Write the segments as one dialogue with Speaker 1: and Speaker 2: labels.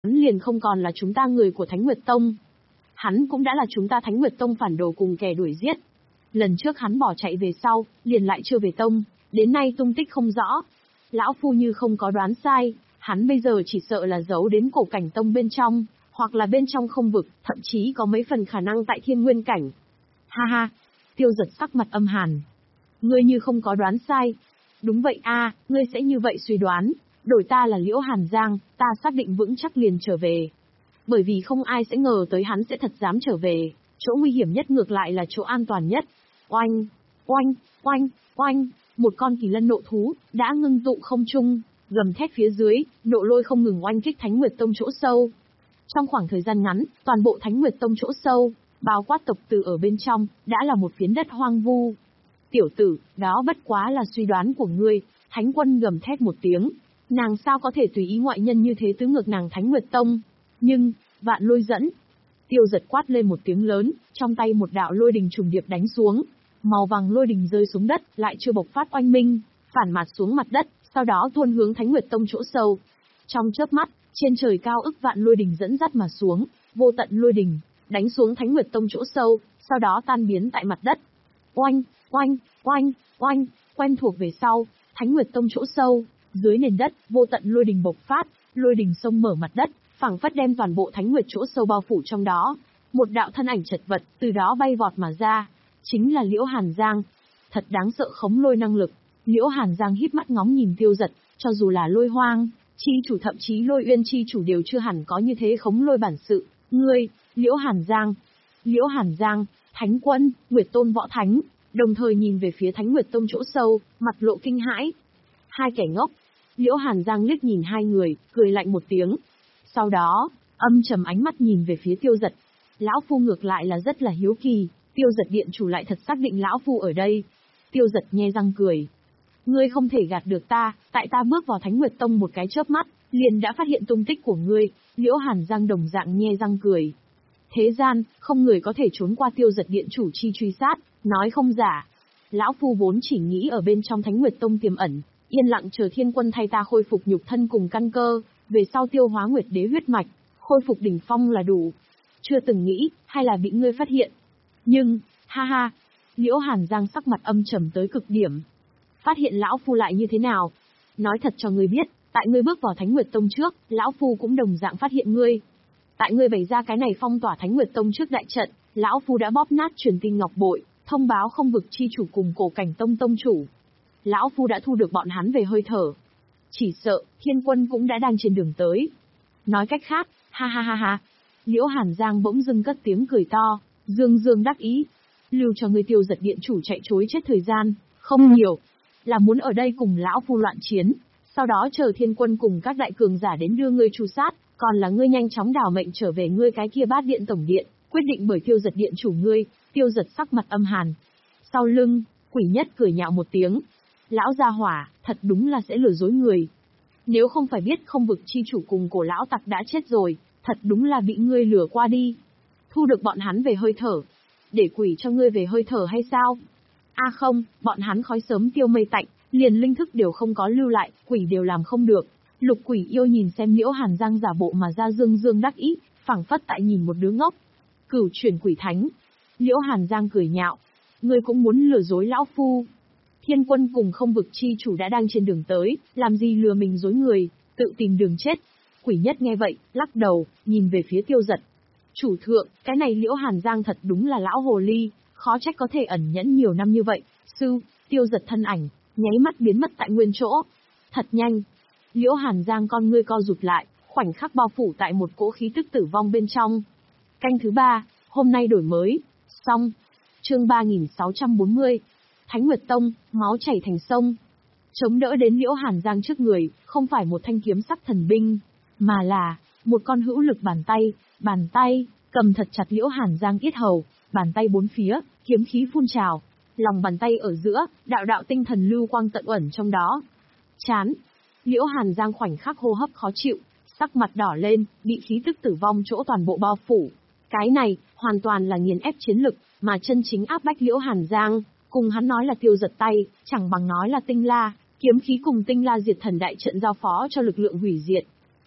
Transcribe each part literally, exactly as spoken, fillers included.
Speaker 1: hắn liền không còn là chúng ta người của Thánh Nguyệt Tông. Hắn cũng đã là chúng ta Thánh Nguyệt Tông phản đồ cùng kẻ đuổi giết. Lần trước hắn bỏ chạy về sau, liền lại chưa về tông, đến nay tung tích không rõ. Lão phu như không có đoán sai, hắn bây giờ chỉ sợ là giấu đến cổ cảnh tông bên trong, hoặc là bên trong không vực, thậm chí có mấy phần khả năng tại thiên nguyên cảnh. Ha ha, Tiêu Giật sắc mặt âm hàn. Ngươi như không có đoán sai. Đúng vậy a, ngươi sẽ như vậy suy đoán, đổi ta là Liễu Hàn Giang, ta xác định vững chắc liền trở về. Bởi vì không ai sẽ ngờ tới hắn sẽ thật dám trở về, chỗ nguy hiểm nhất ngược lại là chỗ an toàn nhất. Oanh, oanh, oanh, oanh, một con kỳ lân nộ thú, đã ngưng tụ không trung, gầm thét phía dưới, nộ lôi không ngừng oanh kích Thánh Nguyệt Tông chỗ sâu. Trong khoảng thời gian ngắn, toàn bộ Thánh Nguyệt Tông chỗ sâu, bao quát tộc tử ở bên trong, đã là một phiến đất hoang vu. Tiểu tử, đó bất quá là suy đoán của ngươi, Thánh Quân gầm thét một tiếng. Nàng sao có thể tùy ý ngoại nhân như thế tứ ngược nàng Thánh Nguyệt Tông? Nhưng, vạn lôi dẫn. Tiêu Giật quát lên một tiếng lớn, trong tay một đạo lôi đình trùng điệp đánh xuống. Màu vàng lôi đình rơi xuống đất, lại chưa bộc phát oanh minh, phản mặt xuống mặt đất, sau đó tuôn hướng Thánh Nguyệt Tông chỗ sâu. Trong chớp mắt, trên trời cao ức vạn lôi đình dẫn dắt mà xuống, vô tận lôi đình, đánh xuống Thánh Nguyệt Tông chỗ sâu, sau đó tan biến tại mặt đất. Oanh, oanh, oanh, oanh, quen thuộc về sau, Thánh Nguyệt Tông chỗ sâu, dưới nền đất, vô tận lôi đình bộc phát, lôi đình sông mở mặt đất, phảng phất đem toàn bộ Thánh Nguyệt chỗ sâu bao phủ trong đó. Một đạo thân ảnh chật vật, từ đó bay vọt mà ra, chính là Liễu Hàn Giang. Thật đáng sợ khống lôi năng lực. Liễu Hàn Giang híp mắt ngóng nhìn Tiêu Giật, cho dù là lôi hoang, chi chủ thậm chí lôi uyên chi chủ đều chưa hẳn có như thế khống lôi bản sự. Ngươi, Liễu Hàn Giang. Liễu Hàn Giang, Thánh Quân, Nguyệt Tôn Võ Thánh, đồng thời nhìn về phía Thánh Nguyệt Tông chỗ sâu, mặt lộ kinh hãi. Hai kẻ ngốc. Liễu Hàn Giang liếc nhìn hai người, cười lạnh một tiếng. Sau đó, âm trầm ánh mắt nhìn về phía Tiêu Giật. Lão phu ngược lại là rất là hiếu kỳ, Tiêu Giật điện chủ lại thật xác định lão phu ở đây. Tiêu Giật nhe răng cười. Ngươi không thể gạt được ta, tại ta bước vào Thánh Nguyệt Tông một cái chớp mắt, liền đã phát hiện tung tích của ngươi. Liễu Hàn Giang đồng dạng nhe răng cười. Thế gian, không người có thể trốn qua Tiêu Giật điện chủ chi truy sát, nói không giả. Lão phu vốn chỉ nghĩ ở bên trong Thánh Nguyệt Tông tiềm ẩn, yên lặng chờ Thiên Quân thay ta khôi phục nhục thân cùng căn cơ, về sau tiêu hóa Nguyệt Đế huyết mạch, khôi phục đỉnh phong là đủ. Chưa từng nghĩ, hay là bị ngươi phát hiện. Nhưng, ha ha, Liễu Hàn Giang sắc mặt âm trầm tới cực điểm. Phát hiện lão phu lại như thế nào? Nói thật cho ngươi biết, tại ngươi bước vào Thánh Nguyệt Tông trước, lão phu cũng đồng dạng phát hiện ngươi. Tại ngươi bày ra cái này phong tỏa Thánh Nguyệt Tông trước đại trận, lão phu đã bóp nát truyền tin ngọc bội, thông báo không vực chi chủ cùng cổ cảnh tông tông chủ. Lão phu đã thu được bọn hắn về hơi thở. Chỉ sợ, Thiên Quân cũng đã đang trên đường tới. Nói cách khác, ha ha ha ha. Liễu Hàn Giang bỗng dưng cất tiếng cười to, dương dương đắc ý. Lưu cho ngươi Tiêu Giật điện chủ chạy trối chết thời gian, không nhiều. Là muốn ở đây cùng lão phu loạn chiến, sau đó chờ Thiên Quân cùng các đại cường giả đến đưa ngươi tru sát, còn là ngươi nhanh chóng đảo mệnh trở về ngươi cái kia Bát Điện tổng điện, quyết định bởi Tiêu Giật điện chủ ngươi. Tiêu Giật sắc mặt âm hàn. Sau lưng, Quỷ Nhất cười nhạo một tiếng. Lão gia hỏa, thật đúng là sẽ lừa dối người. Nếu không phải biết không vực chi chủ cùng cổ lão tặc đã chết rồi, thật đúng là bị ngươi lừa qua đi. Thu được bọn hắn về hơi thở. Để quỷ cho ngươi về hơi thở hay sao? A à không, bọn hắn khói sớm tiêu mây tạnh, liền linh thức đều không có lưu lại, quỷ đều làm không được. Lục Quỷ yêu nhìn xem Liễu Hàn Giang giả bộ mà ra dương dương đắc ý, phảng phất tại nhìn một đứa ngốc. Cửu chuyển quỷ thánh. Liễu Hàn Giang cười nhạo. Ngươi cũng muốn lừa dối lão phu. Thiên Quân cùng không vực chi chủ đã đang trên đường tới, làm gì lừa mình dối người, tự tìm đường chết. Quỷ Nhất nghe vậy, lắc đầu, nhìn về phía Tiêu Giật. Chủ thượng, cái này Liễu Hàn Giang thật đúng là lão hồ ly, khó trách có thể ẩn nhẫn nhiều năm như vậy. Sư, Tiêu Giật thân ảnh, nháy mắt biến mất tại nguyên chỗ. Thật nhanh. Liễu Hàn Giang con ngươi co rụt lại, khoảnh khắc bao phủ tại một cỗ khí tức tử vong bên trong. Canh thứ ba, hôm nay đổi mới. Xong. Chương ba nghìn sáu trăm bốn mươi. Thánh Nguyệt Tông, máu chảy thành sông. Chống đỡ đến Liễu Hàn Giang trước người, không phải một thanh kiếm sắc thần binh, mà là một con hữu lực bàn tay, bàn tay cầm thật chặt Liễu Hàn Giang yết hầu, bàn tay bốn phía, kiếm khí phun trào, lòng bàn tay ở giữa, đạo đạo tinh thần lưu quang tận uẩn trong đó. Chán. Liễu Hàn Giang khoảnh khắc hô hấp khó chịu, sắc mặt đỏ lên, bị khí tức tử vong chỗ toàn bộ bao phủ. Cái này, hoàn toàn là nghiền ép chiến lực, mà chân chính áp bách Liễu Hàn Giang, cùng hắn nói là Tiêu Giật tay, chẳng bằng nói là Tinh La, kiếm khí cùng Tinh La diệt thần đại trận giao phó cho lực lượng hủy diệt.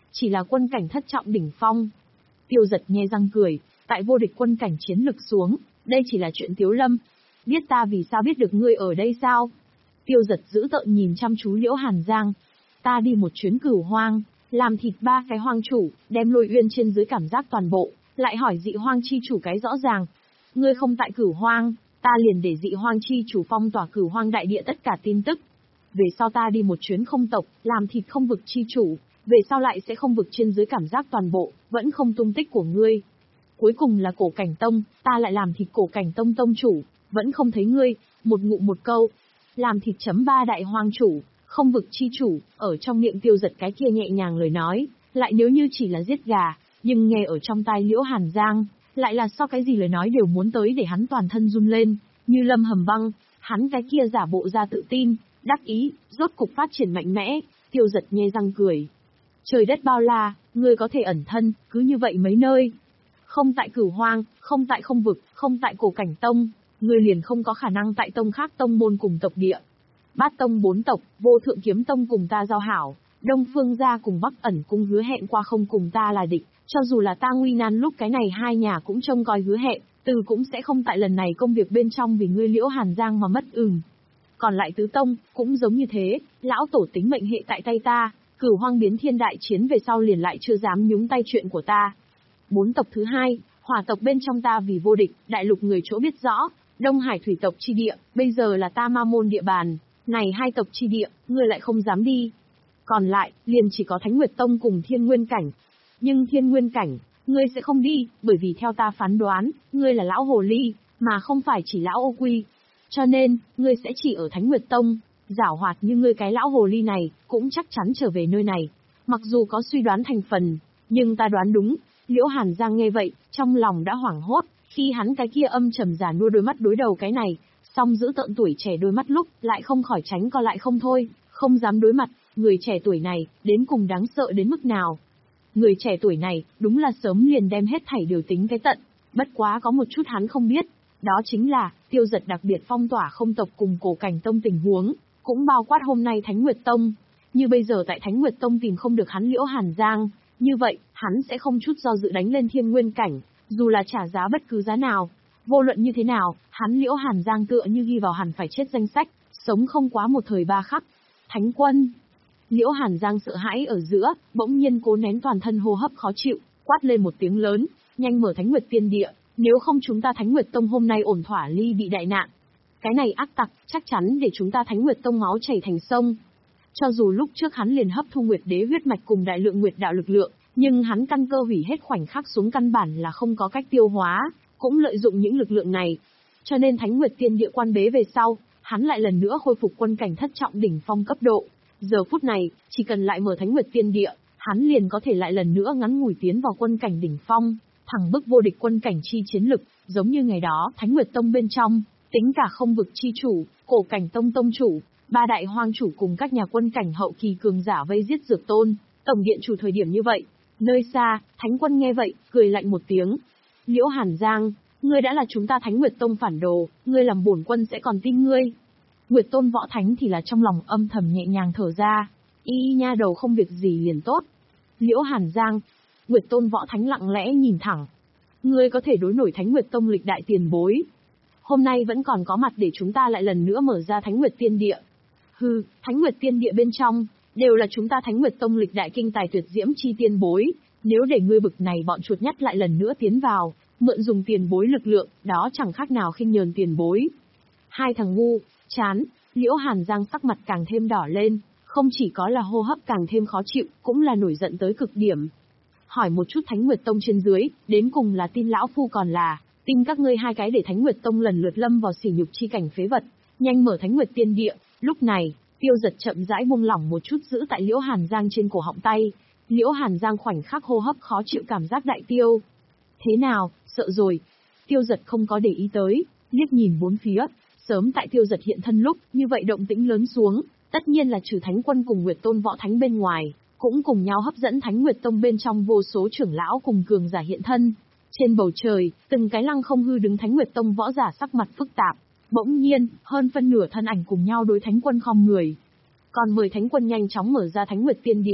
Speaker 1: chỉ là quân cảnh thất trọng đỉnh phong. Tiêu Giật nhe răng cười, tại vô địch quân cảnh chiến lực xuống, đây chỉ là chuyện Tiếu Lâm. Biết ta vì sao biết được ngươi ở đây sao? Tiêu Giật dữ tợn nhìn chăm chú Liễu Hàn Giang. Ta đi một chuyến Cửu Hoang, làm thịt ba cái hoang chủ, đem Lôi Uyên trên dưới cảm giác toàn bộ, lại hỏi dị hoang chi chủ cái rõ ràng. Ngươi không tại Cửu Hoang, ta liền để dị hoang chi chủ phong tỏa Cửu Hoang đại địa tất cả tin tức. Về sau ta đi một chuyến không tộc, làm thịt không vực chi chủ, về sau lại sẽ không vực trên dưới cảm giác toàn bộ, vẫn không tung tích của ngươi. Cuối cùng là Cổ Cảnh Tông, ta lại làm thịt Cổ Cảnh Tông tông chủ, vẫn không thấy ngươi, một ngụ một câu. Làm thịt chấm ba đại hoang chủ, không vực chi chủ, ở trong miệng Tiêu Giật cái kia nhẹ nhàng lời nói, lại nếu như chỉ là giết gà, nhưng nghe ở trong tai Liễu Hàn Giang, lại là so cái gì lời nói đều muốn tới để hắn toàn thân run lên, như lâm hầm băng, hắn cái kia giả bộ ra tự tin, đắc ý, rốt cục phát triển mạnh mẽ. Tiêu Giật nhe răng cười. Trời đất bao la, ngươi có thể ẩn thân, cứ như vậy mấy nơi. Không tại Cửu Hoang, không tại không vực, không tại Cổ Cảnh Tông, ngươi liền không có khả năng tại tông khác tông môn cùng tộc địa. Bát tông bốn tộc, Vô Thượng Kiếm Tông cùng ta giao hảo, Đông Phương gia cùng Bắc Ẩn cung hứa hẹn qua không cùng ta là địch, cho dù là ta nguy nan lúc cái này hai nhà cũng trông coi hứa hẹn, từ cũng sẽ không tại lần này công việc bên trong vì ngươi Liễu Hàn Giang mà mất ừm. Còn lại tứ tông, cũng giống như thế, lão tổ tính mệnh hệ tại tay ta, Cửu Hoang biến thiên đại chiến về sau liền lại chưa dám nhúng tay chuyện của ta. Bốn tộc thứ hai, Hỏa tộc bên trong ta vì vô địch, đại lục người chỗ biết rõ, Đông Hải thủy tộc chi địa, bây giờ là ta Ma Môn địa bàn, này hai tộc chi địa, ngươi lại không dám đi. Còn lại, liền chỉ có Thánh Nguyệt Tông cùng Thiên Nguyên Cảnh. Nhưng Thiên Nguyên Cảnh, ngươi sẽ không đi, bởi vì theo ta phán đoán, ngươi là lão hồ ly, mà không phải chỉ lão ô quy. Cho nên, ngươi sẽ chỉ ở Thánh Nguyệt Tông, giảo hoạt như ngươi cái lão hồ ly này, cũng chắc chắn trở về nơi này. Mặc dù có suy đoán thành phần, nhưng ta đoán đúng. Liễu Hàn Giang nghe vậy, trong lòng đã hoảng hốt, khi hắn cái kia âm trầm già nua đôi mắt đối đầu cái này, song giữ tợn tuổi trẻ đôi mắt lúc, lại không khỏi tránh co lại không thôi, không dám đối mặt, người trẻ tuổi này, đến cùng đáng sợ đến mức nào. Người trẻ tuổi này, đúng là sớm liền đem hết thảy điều tính cái tận, bất quá có một chút hắn không biết, đó chính là, Tiêu Giật đặc biệt phong tỏa không tộc cùng Cổ Cảnh Tông tình huống, cũng bao quát hôm nay Thánh Nguyệt Tông. Như bây giờ tại Thánh Nguyệt Tông tìm không được hắn Liễu Hàn Giang, như vậy, hắn sẽ không chút do dự đánh lên Thiên Nguyên Cảnh, dù là trả giá bất cứ giá nào. Vô luận như thế nào, hắn Liễu Hàn Giang tựa như ghi vào hẳn phải chết danh sách, sống không quá một thời ba khắc. Thánh quân! Liễu Hàn Giang sợ hãi ở giữa, bỗng nhiên cố nén toàn thân hô hấp khó chịu, quát lên một tiếng lớn, nhanh mở Thánh Nguyệt Tiên Địa, nếu không chúng ta Thánh Nguyệt Tông hôm nay ổn thỏa ly bị đại nạn. Cái này ác tặc, chắc chắn để chúng ta Thánh Nguyệt Tông máu chảy thành sông. Cho dù lúc trước hắn liền hấp thu Nguyệt Đế huyết mạch cùng đại lượng Nguyệt đạo lực lượng, nhưng hắn căn cơ hủy hết khoảnh khắc xuống căn bản là không có cách tiêu hóa, cũng lợi dụng những lực lượng này. Cho nên Thánh Nguyệt Tiên Địa quan bế về sau, hắn lại lần nữa khôi phục quân cảnh thất trọng đỉnh phong cấp độ. Giờ phút này, chỉ cần lại mở Thánh Nguyệt Tiên Địa, hắn liền có thể lại lần nữa ngắn ngủi tiến vào quân cảnh đỉnh phong, thẳng bức vô địch quân cảnh chi chiến lực, giống như ngày đó Thánh Nguyệt Tông bên trong, tính cả không vực chi chủ, Cổ Cảnh Tông tông chủ, ba đại hoang chủ cùng các nhà quân cảnh hậu kỳ cường giả vây giết Dược Tôn, tổng điện chủ thời điểm như vậy. Nơi xa, Thánh quân nghe vậy, cười lạnh một tiếng. Liễu Hàn Giang, ngươi đã là chúng ta Thánh Nguyệt Tông phản đồ, ngươi làm bổn quân sẽ còn tin ngươi. Nguyệt Tôn Võ Thánh thì là trong lòng âm thầm nhẹ nhàng thở ra, y nha đầu không việc gì liền tốt. Liễu Hàn Giang, Nguyệt Tôn Võ Thánh lặng lẽ nhìn thẳng. Ngươi có thể đối nổi Thánh Nguyệt Tông lịch đại tiền bối. Hôm nay vẫn còn có mặt để chúng ta lại lần nữa mở ra Thánh Nguyệt Tiên Địa. Hừ, Thánh Nguyệt Tiên Địa bên trong, đều là chúng ta Thánh Nguyệt Tông lịch đại kinh tài tuyệt diễm chi tiên bối. Nếu để ngươi bực này bọn chuột nhắt lại lần nữa tiến vào, mượn dùng tiền bối lực lượng, đó chẳng khác nào khinh nhờn tiền bối. Hai thằng ngu, chán, Liễu Hàn Giang sắc mặt càng thêm đỏ lên, không chỉ có là hô hấp càng thêm khó chịu, cũng là nổi giận tới cực điểm. Hỏi một chút Thánh Nguyệt Tông trên dưới, đến cùng là tin lão phu còn là, tin các ngươi hai cái để Thánh Nguyệt Tông lần lượt lâm vào sỉ nhục chi cảnh phế vật, nhanh mở Thánh Nguyệt Tiên Địa. Lúc này, Tiêu Giật chậm rãi buông lỏng một chút giữ tại Liễu Hàn Giang trên cổ họng tay. Liễu Hàn Giang khoảnh khắc hô hấp khó chịu cảm giác đại tiêu. Thế nào, sợ rồi? Tiêu Giật không có để ý tới, liếc nhìn bốn phía, sớm tại Tiêu Giật hiện thân lúc, như vậy động tĩnh lớn xuống, tất nhiên là trừ Thánh quân cùng Nguyệt Tôn Võ Thánh bên ngoài, cũng cùng nhau hấp dẫn Thánh Nguyệt Tông bên trong vô số trưởng lão cùng cường giả hiện thân. Trên bầu trời, từng cái lăng không hư đứng Thánh Nguyệt Tông võ giả sắc mặt phức tạp, bỗng nhiên, hơn phân nửa thân ảnh cùng nhau đối Thánh quân khom người. Còn mời Thánh quân nhanh chóng mở ra Thánh Nguyệt Tiên Địa.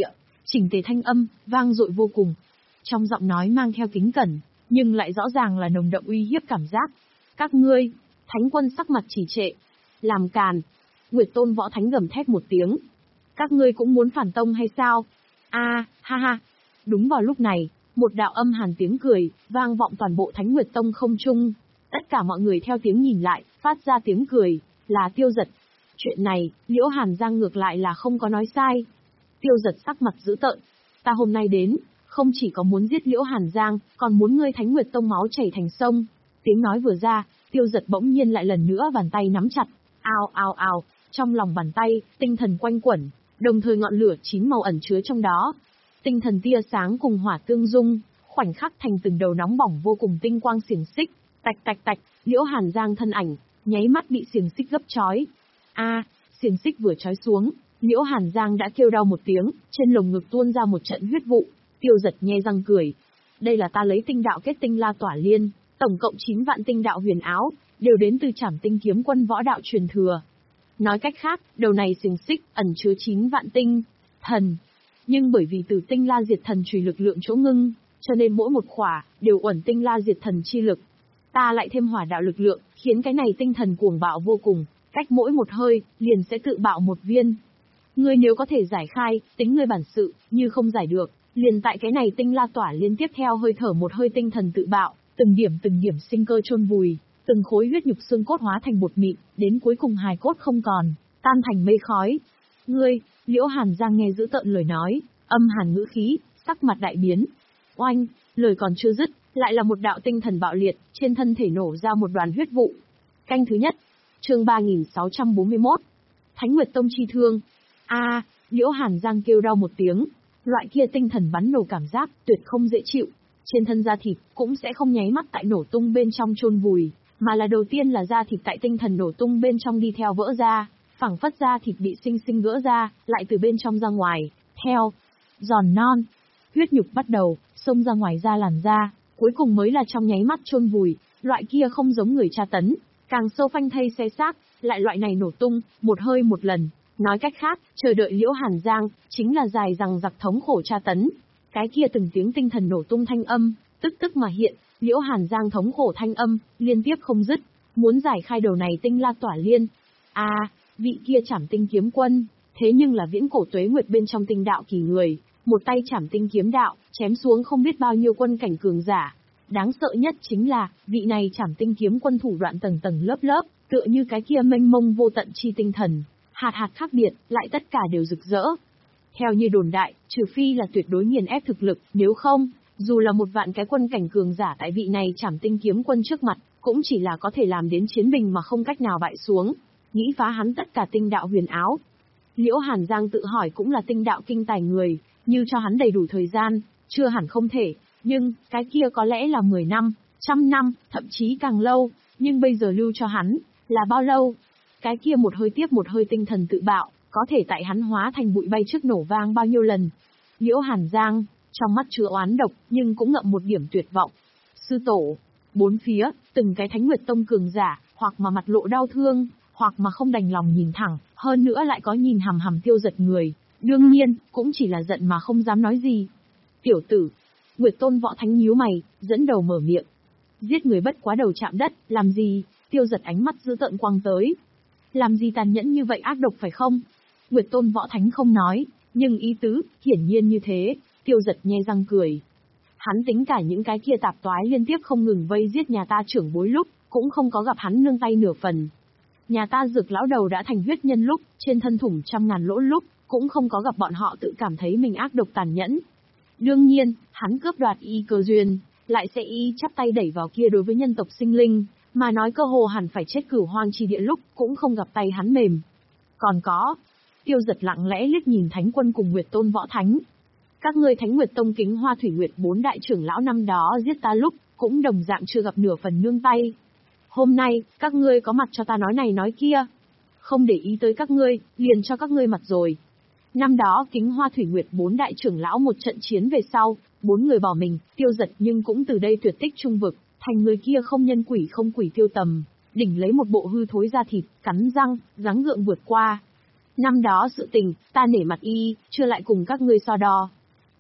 Speaker 1: chỉnh tề thanh âm, vang dội vô cùng. Trong giọng nói mang theo kính cẩn, nhưng lại rõ ràng là nồng đậm uy hiếp cảm giác. Các ngươi, Thánh Quân sắc mặt trì trệ. Làm càn. Nguyệt Tôn Võ Thánh gầm thét một tiếng. Các ngươi cũng muốn phản tông hay sao? A, ha ha. Đúng vào lúc này, một đạo âm hàn tiếng cười, vang vọng toàn bộ Thánh Nguyệt Tông không trung. Tất cả mọi người theo tiếng nhìn lại, phát ra tiếng cười, là Tiêu Dật. Chuyện này, Liễu Hàn Giang ngược lại là không có nói sai. Tiêu Dật sắc mặt dữ tợn. Ta hôm nay đến, không chỉ có muốn giết Liễu Hàn Giang, còn muốn ngươi Thánh Nguyệt Tông máu chảy thành sông. Tiếng nói vừa ra, Tiêu Dật bỗng nhiên lại lần nữa bàn tay nắm chặt. Ao ao ao, trong lòng bàn tay, tinh thần quanh quẩn, đồng thời ngọn lửa chín màu ẩn chứa trong đó. Tinh thần tia sáng cùng hỏa tương dung, khoảnh khắc thành từng đầu nóng bỏng vô cùng tinh quang xiềng xích, tạch tạch tạch, Liễu Hàn Giang thân ảnh, nháy mắt bị xiềng xích gấp chói. A, xiềng xích vừa chói xuống, Liễu Hàn Giang đã kêu đau một tiếng, trên lồng ngực tuôn ra một trận huyết vụ. Tiêu Dật nhe răng cười. Đây là ta lấy tinh đạo kết tinh La Tỏa Liên, tổng cộng chín vạn tinh đạo huyền áo, đều đến từ Trảm Tinh Kiếm Quân võ đạo truyền thừa. Nói cách khác, đầu này xiềng xích ẩn chứa chín vạn tinh thần, nhưng bởi vì từ tinh La Diệt Thần chùy lực lượng chỗ ngưng, cho nên mỗi một khỏa đều uẩn tinh La Diệt Thần chi lực. Ta lại thêm hỏa đạo lực lượng, khiến cái này tinh thần cuồng bạo vô cùng, cách mỗi một hơi liền sẽ tự bạo một viên. Ngươi nếu có thể giải khai, tính ngươi bản sự, như không giải được, liền tại cái này tinh La Tỏa Liên tiếp theo hơi thở một hơi tinh thần tự bạo, từng điểm từng điểm sinh cơ chôn vùi, từng khối huyết nhục xương cốt hóa thành bột mịn, đến cuối cùng hài cốt không còn, tan thành mây khói. Ngươi, Liễu Hàn Giang nghe giữ tợn lời nói, âm hàn ngữ khí, sắc mặt đại biến. Oanh, lời còn chưa dứt, lại là một đạo tinh thần bạo liệt, trên thân thể nổ ra một đoàn huyết vụ. Canh thứ nhất, chương ba nghìn sáu trăm bốn mươi mốt. Thánh Nguyệt Tông chi thương. A, Liễu Hàn Giang kêu đau một tiếng, loại kia tinh thần bắn nổ cảm giác tuyệt không dễ chịu, trên thân da thịt cũng sẽ không nháy mắt tại nổ tung bên trong chôn vùi, mà là đầu tiên là da thịt tại tinh thần nổ tung bên trong đi theo vỡ ra, phẳng phất da thịt bị sinh sinh gỡ ra, lại từ bên trong ra ngoài, theo giòn non, huyết nhục bắt đầu xông ra ngoài da làn da, cuối cùng mới là trong nháy mắt chôn vùi, loại kia không giống người tra tấn, càng sâu phanh thây xé xác, lại loại này nổ tung, một hơi một lần. Nói cách khác, chờ đợi Liễu Hàn Giang, chính là dài rằng giặc thống khổ tra tấn. Cái kia từng tiếng tinh thần nổ tung thanh âm, tức tức mà hiện, Liễu Hàn Giang thống khổ thanh âm, liên tiếp không dứt, muốn giải khai đầu này tinh La Tỏa Liên. A, à, vị kia Trảm Tinh Kiếm Quân, thế nhưng là viễn cổ tuế nguyệt bên trong tinh đạo kỳ người, một tay Trảm Tinh kiếm đạo, chém xuống không biết bao nhiêu quân cảnh cường giả. Đáng sợ nhất chính là, vị này Trảm Tinh Kiếm Quân thủ đoạn tầng tầng lớp lớp, tựa như cái kia mênh mông vô tận chi tinh thần. Hạt hạt khác biệt, lại tất cả đều rực rỡ. Theo như đồn đại, trừ phi là tuyệt đối nghiền ép thực lực, nếu không, dù là một vạn cái quân cảnh cường giả tại vị này Trảm Tinh Kiếm Quân trước mặt, cũng chỉ là có thể làm đến chiến bình mà không cách nào bại xuống, nghĩ phá hắn tất cả tinh đạo huyền áo. Liễu Hàn Giang tự hỏi cũng là tinh đạo kinh tài người, như cho hắn đầy đủ thời gian, chưa hẳn không thể, nhưng, cái kia có lẽ là mười năm, trăm năm, thậm chí càng lâu, nhưng bây giờ lưu cho hắn, là bao lâu? Cái kia một hơi tiếp một hơi tinh thần tự bạo, có thể tại hắn hóa thành bụi bay trước nổ vang bao nhiêu lần. Liễu Hàn Giang, trong mắt chứa oán độc, nhưng cũng ngậm một điểm tuyệt vọng. Sư tổ, bốn phía, từng cái Thánh Nguyệt Tông cường giả, hoặc mà mặt lộ đau thương, hoặc mà không đành lòng nhìn thẳng, hơn nữa lại có nhìn hằm hằm Tiêu Dật người. Đương nhiên, cũng chỉ là giận mà không dám nói gì. Tiểu tử, Nguyệt Tôn Võ Thánh nhíu mày, dẫn đầu mở miệng. Giết người bất quá đầu chạm đất, làm gì? Tiêu Dật ánh mắt dữ tợn quăng tới. Làm gì tàn nhẫn như vậy ác độc phải không? Nguyệt Tôn Võ Thánh không nói, nhưng ý tứ, hiển nhiên như thế, Tiêu Dật nhe răng cười. Hắn tính cả những cái kia tạp toái liên tiếp không ngừng vây giết nhà ta trưởng bối lúc, cũng không có gặp hắn nương tay nửa phần. Nhà ta Dược lão đầu đã thành huyết nhân lúc, trên thân thủng trăm ngàn lỗ lúc, cũng không có gặp bọn họ tự cảm thấy mình ác độc tàn nhẫn. Đương nhiên, hắn cướp đoạt y cơ duyên, lại sẽ y chắp tay đẩy vào kia đối với nhân tộc sinh linh, mà nói cơ hồ hẳn phải chết cửu hoang chi địa lúc, cũng không gặp tay hắn mềm. Còn có, Tiêu Dật lặng lẽ liếc nhìn Thánh Quân cùng Nguyệt Tôn Võ Thánh. Các ngươi Thánh Nguyệt Tông Kính Hoa Thủy Nguyệt bốn đại trưởng lão năm đó giết ta lúc, cũng đồng dạng chưa gặp nửa phần nương tay. Hôm nay, các ngươi có mặt cho ta nói này nói kia. Không để ý tới các ngươi, liền cho các ngươi mặt rồi. Năm đó Kính Hoa Thủy Nguyệt bốn đại trưởng lão một trận chiến về sau, bốn người bỏ mình, Tiêu Dật nhưng cũng từ đây tuyệt tích trung vực, thành người kia không nhân quỷ không quỷ Tiêu Tầm, đỉnh lấy một bộ hư thối da thịt, cắn răng, gắng gượng vượt qua. Năm đó sự tình, ta nể mặt y, chưa lại cùng các ngươi so đo,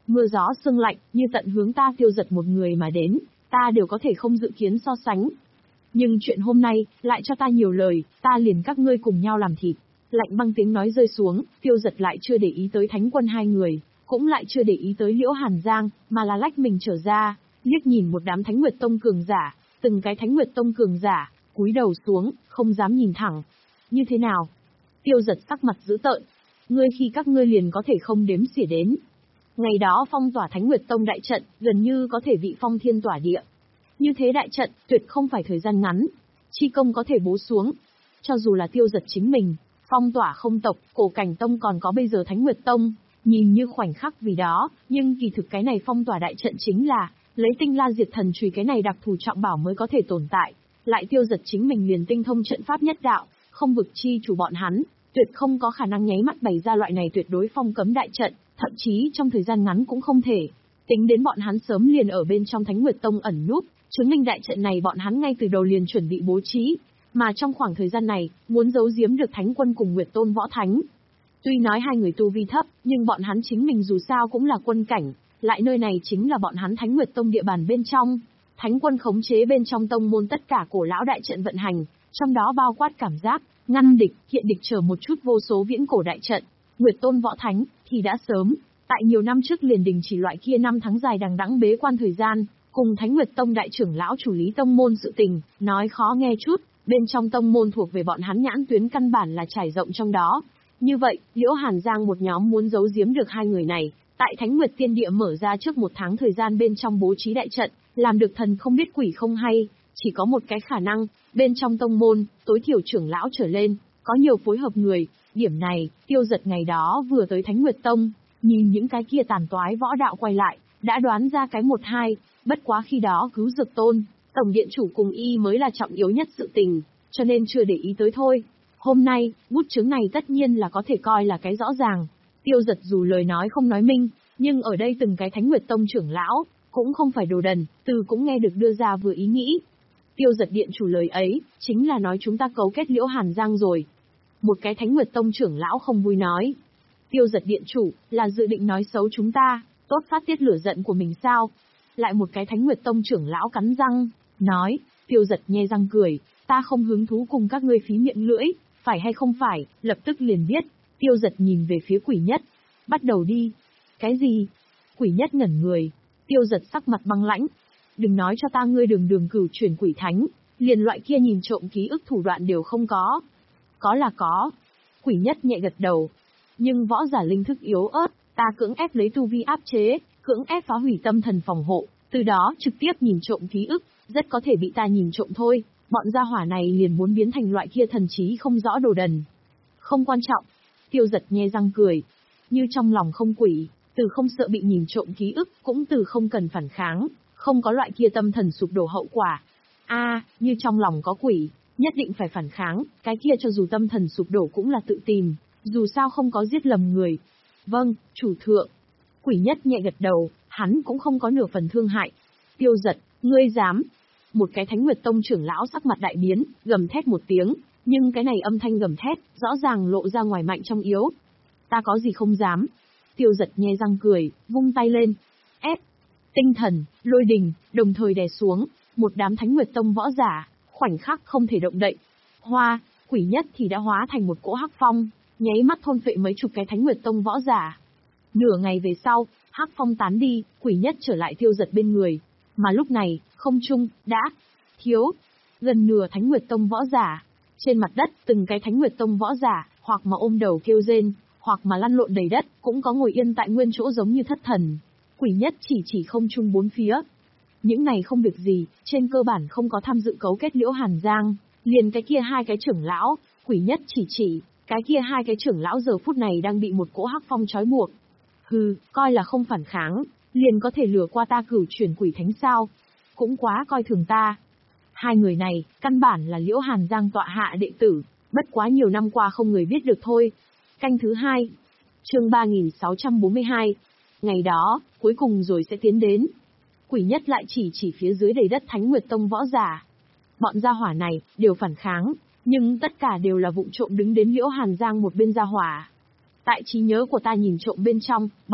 Speaker 1: Mưa gió sương lạnh, như tận hướng ta tiêu giật một người mà đến, ta đều có thể không dự kiến so sánh. Nhưng chuyện hôm nay, lại cho ta nhiều lời, ta liền các ngươi cùng nhau làm thịt. Lạnh băng tiếng nói rơi xuống, tiêu giật lại chưa để ý tới thánh quân hai người, cũng lại chưa để ý tới Liễu Hàn Giang, mà là lách mình trở ra, liếc nhìn một đám Thánh Nguyệt Tông cường giả, từng cái Thánh Nguyệt Tông cường giả, cúi đầu xuống, không dám nhìn thẳng. Như thế nào? Tiêu giật sắc mặt dữ tợn. Ngươi khi các ngươi liền có thể không đếm xỉa đến. Ngày đó phong tỏa Thánh Nguyệt Tông đại trận, gần như có thể vị phong thiên tỏa địa. Như thế đại trận, tuyệt không phải thời gian ngắn. Chi công có thể bố xuống. Cho dù là tiêu giật chính mình, phong tỏa không tộc, cổ cảnh tông còn có bây giờ Thánh Nguyệt Tông, nhìn như khoảnh khắc vì đó, nhưng kỳ thực cái này phong tỏa đại trận chính là, lấy tinh la diệt thần chùy cái này đặc thù trọng bảo mới có thể tồn tại. Lại tiêu giật chính mình liền tinh thông trận pháp nhất đạo, không vực chi chủ bọn hắn, tuyệt không có khả năng nháy mắt bày ra loại này tuyệt đối phong cấm đại trận, thậm chí trong thời gian ngắn cũng không thể. Tính đến bọn hắn sớm liền ở bên trong Thánh Nguyệt Tông ẩn núp, chứng minh đại trận này bọn hắn ngay từ đầu liền chuẩn bị bố trí, mà trong khoảng thời gian này, muốn giấu giếm được Thánh Quân cùng Nguyệt Tôn Võ Thánh. Tuy nói hai người tu vi thấp, nhưng bọn hắn chính mình dù sao cũng là quân cảnh, lại nơi này chính là bọn hắn Thánh Nguyệt Tông địa bàn bên trong. Thánh Quân khống chế bên trong tông môn tất cả cổ lão đại trận vận hành, trong đó bao quát cảm giác, ngăn địch, hiện địch chờ một chút vô số viễn cổ đại trận. Nguyệt Tôn Võ Thánh thì đã sớm, tại nhiều năm trước liền đình chỉ loại kia năm tháng dài đằng đẵng bế quan thời gian, cùng Thánh Nguyệt Tông đại trưởng lão chủ lý tông môn sự tình, nói khó nghe chút, bên trong tông môn thuộc về bọn hắn nhãn tuyến căn bản là trải rộng trong đó. Như vậy, Liễu Hàn Giang một nhóm muốn giấu giếm được hai người này, tại Thánh Nguyệt Tiên Địa mở ra trước một tháng thời gian bên trong bố trí đại trận, làm được thần không biết quỷ không hay, chỉ có một cái khả năng, bên trong tông môn, tối thiểu trưởng lão trở lên, có nhiều phối hợp người, điểm này, tiêu giật ngày đó vừa tới Thánh Nguyệt Tông, nhìn những cái kia tàn toái võ đạo quay lại, đã đoán ra cái một hai, bất quá khi đó cứu Dược Tôn, tổng điện chủ cùng y mới là trọng yếu nhất sự tình, cho nên chưa để ý tới thôi. Hôm nay, bút chứng này tất nhiên là có thể coi là cái rõ ràng. Tiêu giật dù lời nói không nói minh, nhưng ở đây từng cái Thánh Nguyệt Tông trưởng lão, cũng không phải đồ đần, từ cũng nghe được đưa ra vừa ý nghĩ. Tiêu giật điện chủ lời ấy, chính là nói chúng ta cấu kết Liễu Hàn Giang rồi. Một cái Thánh Nguyệt Tông trưởng lão không vui nói. Tiêu giật điện chủ, là dự định nói xấu chúng ta, tốt phát tiết lửa giận của mình sao? Lại một cái Thánh Nguyệt Tông trưởng lão cắn răng, nói, tiêu giật nhe răng cười, ta không hứng thú cùng các ngươi phí miệng lưỡi, phải hay không phải, lập tức liền biết. Tiêu giật nhìn về phía Quỷ Nhất. Bắt đầu đi. Cái gì? Quỷ Nhất ngẩn người. Tiêu giật sắc mặt băng lãnh. Đừng nói cho ta ngươi đường đường cửu chuyển quỷ thánh, liền loại kia nhìn trộm ký ức thủ đoạn đều không có. Có là có. Quỷ Nhất nhẹ gật đầu. Nhưng võ giả linh thức yếu ớt, ta cưỡng ép lấy tu vi áp chế, cưỡng ép phá hủy tâm thần phòng hộ, từ đó trực tiếp nhìn trộm ký ức, rất có thể bị ta nhìn trộm thôi. Bọn gia hỏa này liền muốn biến thành loại kia thần trí không rõ đồ đần. Không quan trọng. Tiêu giật nhe răng cười. Như trong lòng không quỷ, từ không sợ bị nhìn trộm ký ức, cũng từ không cần phản kháng, không có loại kia tâm thần sụp đổ hậu quả. A, à, như trong lòng có quỷ, nhất định phải phản kháng, cái kia cho dù tâm thần sụp đổ cũng là tự tìm, dù sao không có giết lầm người. Vâng, chủ thượng. Quỷ Nhất nhẹ gật đầu, hắn cũng không có nửa phần thương hại. Tiêu giật, ngươi dám. Một cái Thánh Nguyệt Tông trưởng lão sắc mặt đại biến, gầm thét một tiếng, nhưng cái này âm thanh gầm thét, rõ ràng lộ ra ngoài mạnh trong yếu. Ta có gì không dám. Tiêu giật nhe răng cười, vung tay lên. Ép. Tinh thần, lôi đình, đồng thời đè xuống, một đám Thánh Nguyệt Tông võ giả, khoảnh khắc không thể động đậy. Hoa, Quỷ Nhất thì đã hóa thành một cỗ hắc phong, nháy mắt thôn phệ mấy chục cái Thánh Nguyệt Tông võ giả. Nửa ngày về sau, hắc phong tán đi, Quỷ Nhất trở lại tiêu giật bên người. Mà lúc này, không trung, đã, thiếu, gần nửa Thánh Nguyệt Tông võ giả. Trên mặt đất, từng cái Thánh Nguyệt Tông võ giả, hoặc mà ôm đầu kêu rên, hoặc mà lăn lộn đầy đất, cũng có ngồi yên tại nguyên chỗ giống như thất thần. Quỷ Nhất chỉ chỉ không trung bốn phía. Những này không việc gì, trên cơ bản không có tham dự cấu kết Liễu Hàn Giang, liền cái kia hai cái trưởng lão, Quỷ Nhất chỉ chỉ, cái kia hai cái trưởng lão giờ phút này đang bị một cỗ hắc phong trói buộc. Hừ, coi là không phản kháng, liền có thể lừa qua ta cửu chuyển quỷ thánh sao? Cũng quá coi thường ta. Hai người này, căn bản là Liễu Hàn Giang tọa hạ đệ tử, bất quá nhiều năm qua không người biết được thôi. Canh thứ hai, chương ba nghìn sáu trăm bốn mươi hai. Ngày đó, cuối cùng rồi sẽ tiến đến. Quỷ Nhất lại chỉ chỉ phía dưới đầy đất Thánh Nguyệt Tông võ giả. Bọn gia hỏa này, đều phản kháng, nhưng tất cả đều là vụng trộm đứng đến Liễu Hàn Giang một bên gia hỏa. Tại trí nhớ của ta nhìn trộm bên trong, bọn,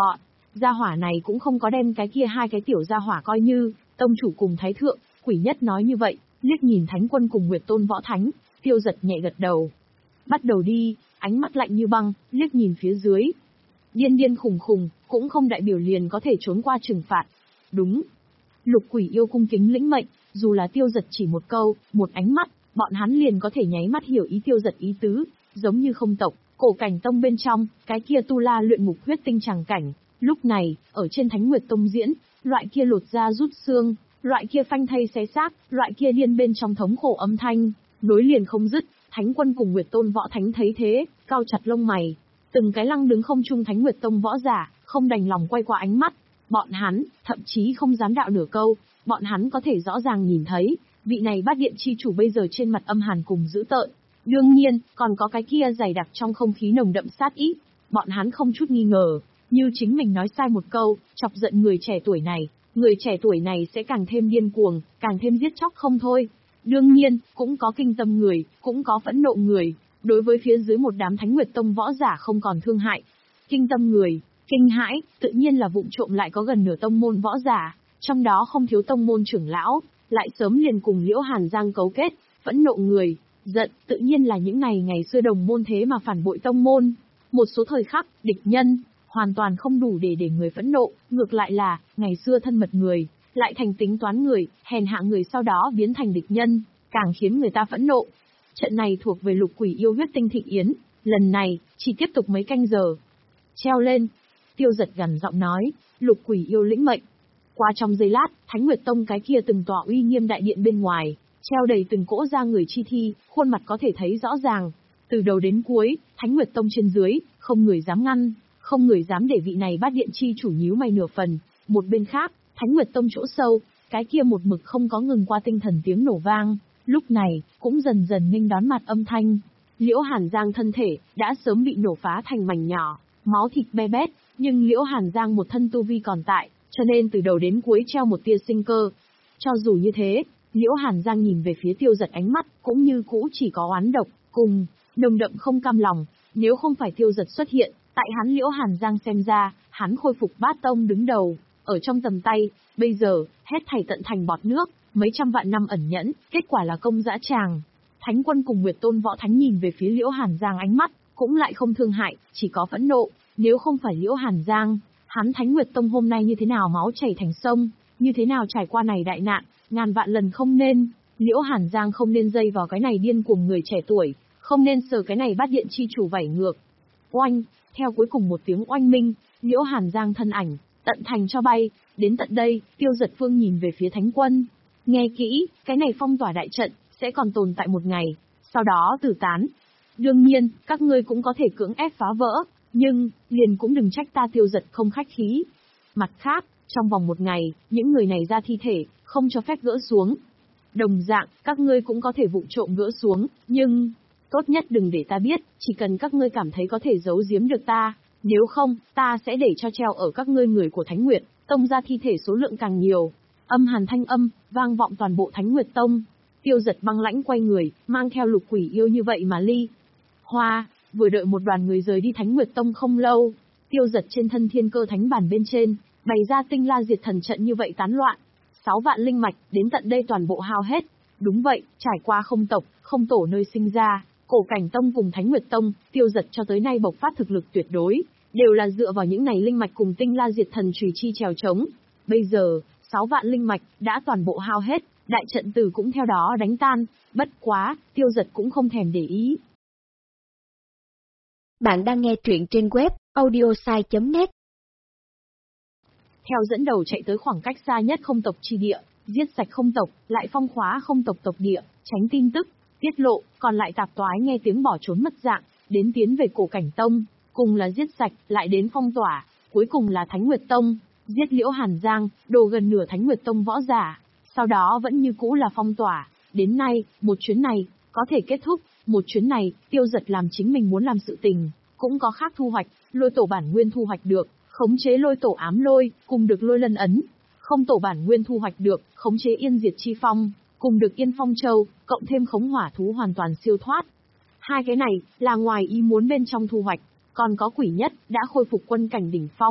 Speaker 1: gia hỏa này cũng không có đem cái kia hai cái tiểu gia hỏa coi như, tông chủ cùng thái thượng, quỷ nhất nói như vậy, liếc nhìn Thánh Quân cùng Nguyệt Tôn Võ Thánh, Tiêu Giật nhẹ gật đầu. Bắt đầu đi, ánh mắt lạnh như băng, liếc nhìn phía dưới. Điên điên khùng khùng, cũng không đại biểu liền có thể trốn qua trừng phạt. Đúng. Lục Quỷ Yêu cung kính lĩnh mệnh, dù là Tiêu Giật chỉ một câu, một ánh mắt, bọn hắn liền có thể nháy mắt hiểu ý Tiêu Giật ý tứ, giống như không tộc, cổ cảnh tông bên trong, cái kia tu la luyện ngục huyết tinh tràng cảnh, lúc này, ở trên Thánh Nguyệt Tông diễn, loại kia lột da rút xương, loại kia phanh thây xé xác, loại kia điên bên trong thống khổ âm thanh, nối liền không dứt. Thánh Quân cùng Nguyệt Tôn Võ Thánh thấy thế, cau chặt lông mày, từng cái lăng đứng không trung Thánh Nguyệt Tông võ giả, không đành lòng quay qua ánh mắt. Bọn hắn, thậm chí không dám đạo nửa câu, bọn hắn có thể rõ ràng nhìn thấy, vị này bát điện chi chủ bây giờ trên mặt âm hàn cùng dữ tợn. Đương nhiên, còn có cái kia dày đặc trong không khí nồng đậm sát ý. Bọn hắn không chút nghi ngờ, như chính mình nói sai một câu, chọc giận người trẻ tuổi này, người trẻ tuổi này sẽ càng thêm điên cuồng, càng thêm giết chóc không thôi. Đương nhiên, cũng có kinh tâm người, cũng có phẫn nộ người, đối với phía dưới một đám Thánh Nguyệt Tông võ giả không còn thương hại. Kinh tâm người, kinh hãi, tự nhiên là vụng trộm lại có gần nửa tông môn võ giả, trong đó không thiếu tông môn trưởng lão, lại sớm liền cùng Liễu Hàn Giang cấu kết, phẫn nộ người, giận, tự nhiên là những ngày ngày xưa đồng môn thế mà phản bội tông môn. Một số thời khắc, địch nhân, hoàn toàn không đủ để để người phẫn nộ, ngược lại là, ngày xưa thân mật người, lại thành tính toán người, hèn hạ người sau đó biến thành địch nhân, càng khiến người ta phẫn nộ. Trận này thuộc về Lục Quỷ Yêu huyết tinh thịnh yến, lần này, chỉ tiếp tục mấy canh giờ. Treo lên, Tiêu Giật gằn giọng nói, Lục Quỷ Yêu lĩnh mệnh. Qua trong giây lát, Thánh Nguyệt Tông cái kia từng tòa uy nghiêm đại điện bên ngoài, treo đầy từng cỗ da người chi thi, khuôn mặt có thể thấy rõ ràng. Từ đầu đến cuối, Thánh Nguyệt Tông trên dưới, không người dám ngăn, không người dám để vị này bát điện chi chủ nhíu mày nửa phần. Một bên khác, Thánh Nguyệt Tông chỗ sâu, cái kia một mực không có ngừng qua tinh thần tiếng nổ vang, lúc này, cũng dần dần nghênh đón mặt âm thanh. Liễu Hàn Giang thân thể, đã sớm bị nổ phá thành mảnh nhỏ, máu thịt be bét, nhưng Liễu Hàn Giang một thân tu vi còn tại, cho nên từ đầu đến cuối treo một tia sinh cơ. Cho dù như thế, Liễu Hàn Giang nhìn về phía Tiêu Giật ánh mắt, cũng như cũ chỉ có oán độc, cùng, nồng đậm không cam lòng. Nếu không phải Tiêu Giật xuất hiện, tại hắn Liễu Hàn Giang xem ra, hắn khôi phục bát tông đứng đầu, ở trong tầm tay, bây giờ, hết thảy tận thành bọt nước, mấy trăm vạn năm ẩn nhẫn, kết quả là công dã tràng. Thánh Quân cùng Nguyệt Tôn Võ Thánh nhìn về phía Liễu Hàn Giang ánh mắt, cũng lại không thương hại, chỉ có phẫn nộ. Nếu không phải Liễu Hàn Giang, hắn Thánh Nguyệt Tông hôm nay như thế nào máu chảy thành sông, như thế nào trải qua này đại nạn, ngàn vạn lần không nên. Liễu Hàn Giang không nên dây vào cái này điên cuồng người trẻ tuổi, không nên sờ cái này bát điện chi chủ vảy ngược. Oanh, theo cuối cùng một tiếng oanh minh, Liễu Hàn Giang thân ảnh, tận thành cho bay, đến tận đây, Tiêu Giật Phương nhìn về phía Thánh Quân. Nghe kỹ, cái này phong tỏa đại trận, sẽ còn tồn tại một ngày, sau đó tử tán. Đương nhiên, các ngươi cũng có thể cưỡng ép phá vỡ, nhưng, liền cũng đừng trách ta Tiêu Giật không khách khí. Mặt khác, trong vòng một ngày, những người này ra thi thể, không cho phép gỡ xuống. Đồng dạng, các ngươi cũng có thể vụng trộm gỡ xuống, nhưng, tốt nhất đừng để ta biết, chỉ cần các ngươi cảm thấy có thể giấu giếm được ta, nếu không, ta sẽ để cho treo ở các ngươi người của Thánh Nguyệt Tông ra thi thể số lượng càng nhiều. Âm hàn thanh âm, vang vọng toàn bộ Thánh Nguyệt Tông. Tiêu Giật băng lãnh quay người, mang theo Lục Quỷ Yêu như vậy mà ly. Hoa, vừa đợi một đoàn người rời đi Thánh Nguyệt Tông không lâu, Tiêu Giật trên thân thiên cơ thánh bản bên trên, bày ra tinh la diệt thần trận như vậy tán loạn. Sáu vạn linh mạch, đến tận đây toàn bộ hao hết. Đúng vậy, trải qua không tộc, không tổ nơi sinh ra, cổ cảnh tông cùng Thánh Nguyệt Tông, Tiêu Giật cho tới nay bộc phát thực lực tuyệt đối, đều là dựa vào những này linh mạch cùng tinh la diệt thần chùy chi trèo trống. Bây giờ, sáu vạn linh mạch, đã toàn bộ hao hết, đại trận tử cũng theo đó đánh tan, bất quá, Tiêu Giật cũng không thèm để ý.
Speaker 2: Bạn đang nghe truyện trên web audiosai chấm net.
Speaker 1: Theo dẫn đầu chạy tới khoảng cách xa nhất không tộc chi địa, giết sạch không tộc, lại phong khóa không tộc tộc địa, tránh tin tức, tiết lộ, còn lại tạp toái nghe tiếng bỏ trốn mất dạng, đến tiến về cổ cảnh tông, cùng là giết sạch, lại đến phong tỏa, cuối cùng là Thánh Nguyệt Tông, giết Liễu Hàn Giang, đồ gần nửa Thánh Nguyệt Tông võ giả, sau đó vẫn như cũ là phong tỏa, đến nay, một chuyến này, có thể kết thúc, một chuyến này, Tiêu Giật làm chính mình muốn làm sự tình, cũng có khác thu hoạch, lôi tổ bản nguyên thu hoạch được, khống chế lôi tổ ám lôi, cùng được lôi lân ấn, không tổ bản nguyên thu hoạch được, khống chế yên diệt chi phong, cùng được yên phong châu, cộng thêm khống hỏa thú hoàn toàn siêu thoát. Hai cái này, là ngoài ý muốn bên trong thu hoạch, còn có quỷ nhất, đã khôi phục quân cảnh đỉnh phong,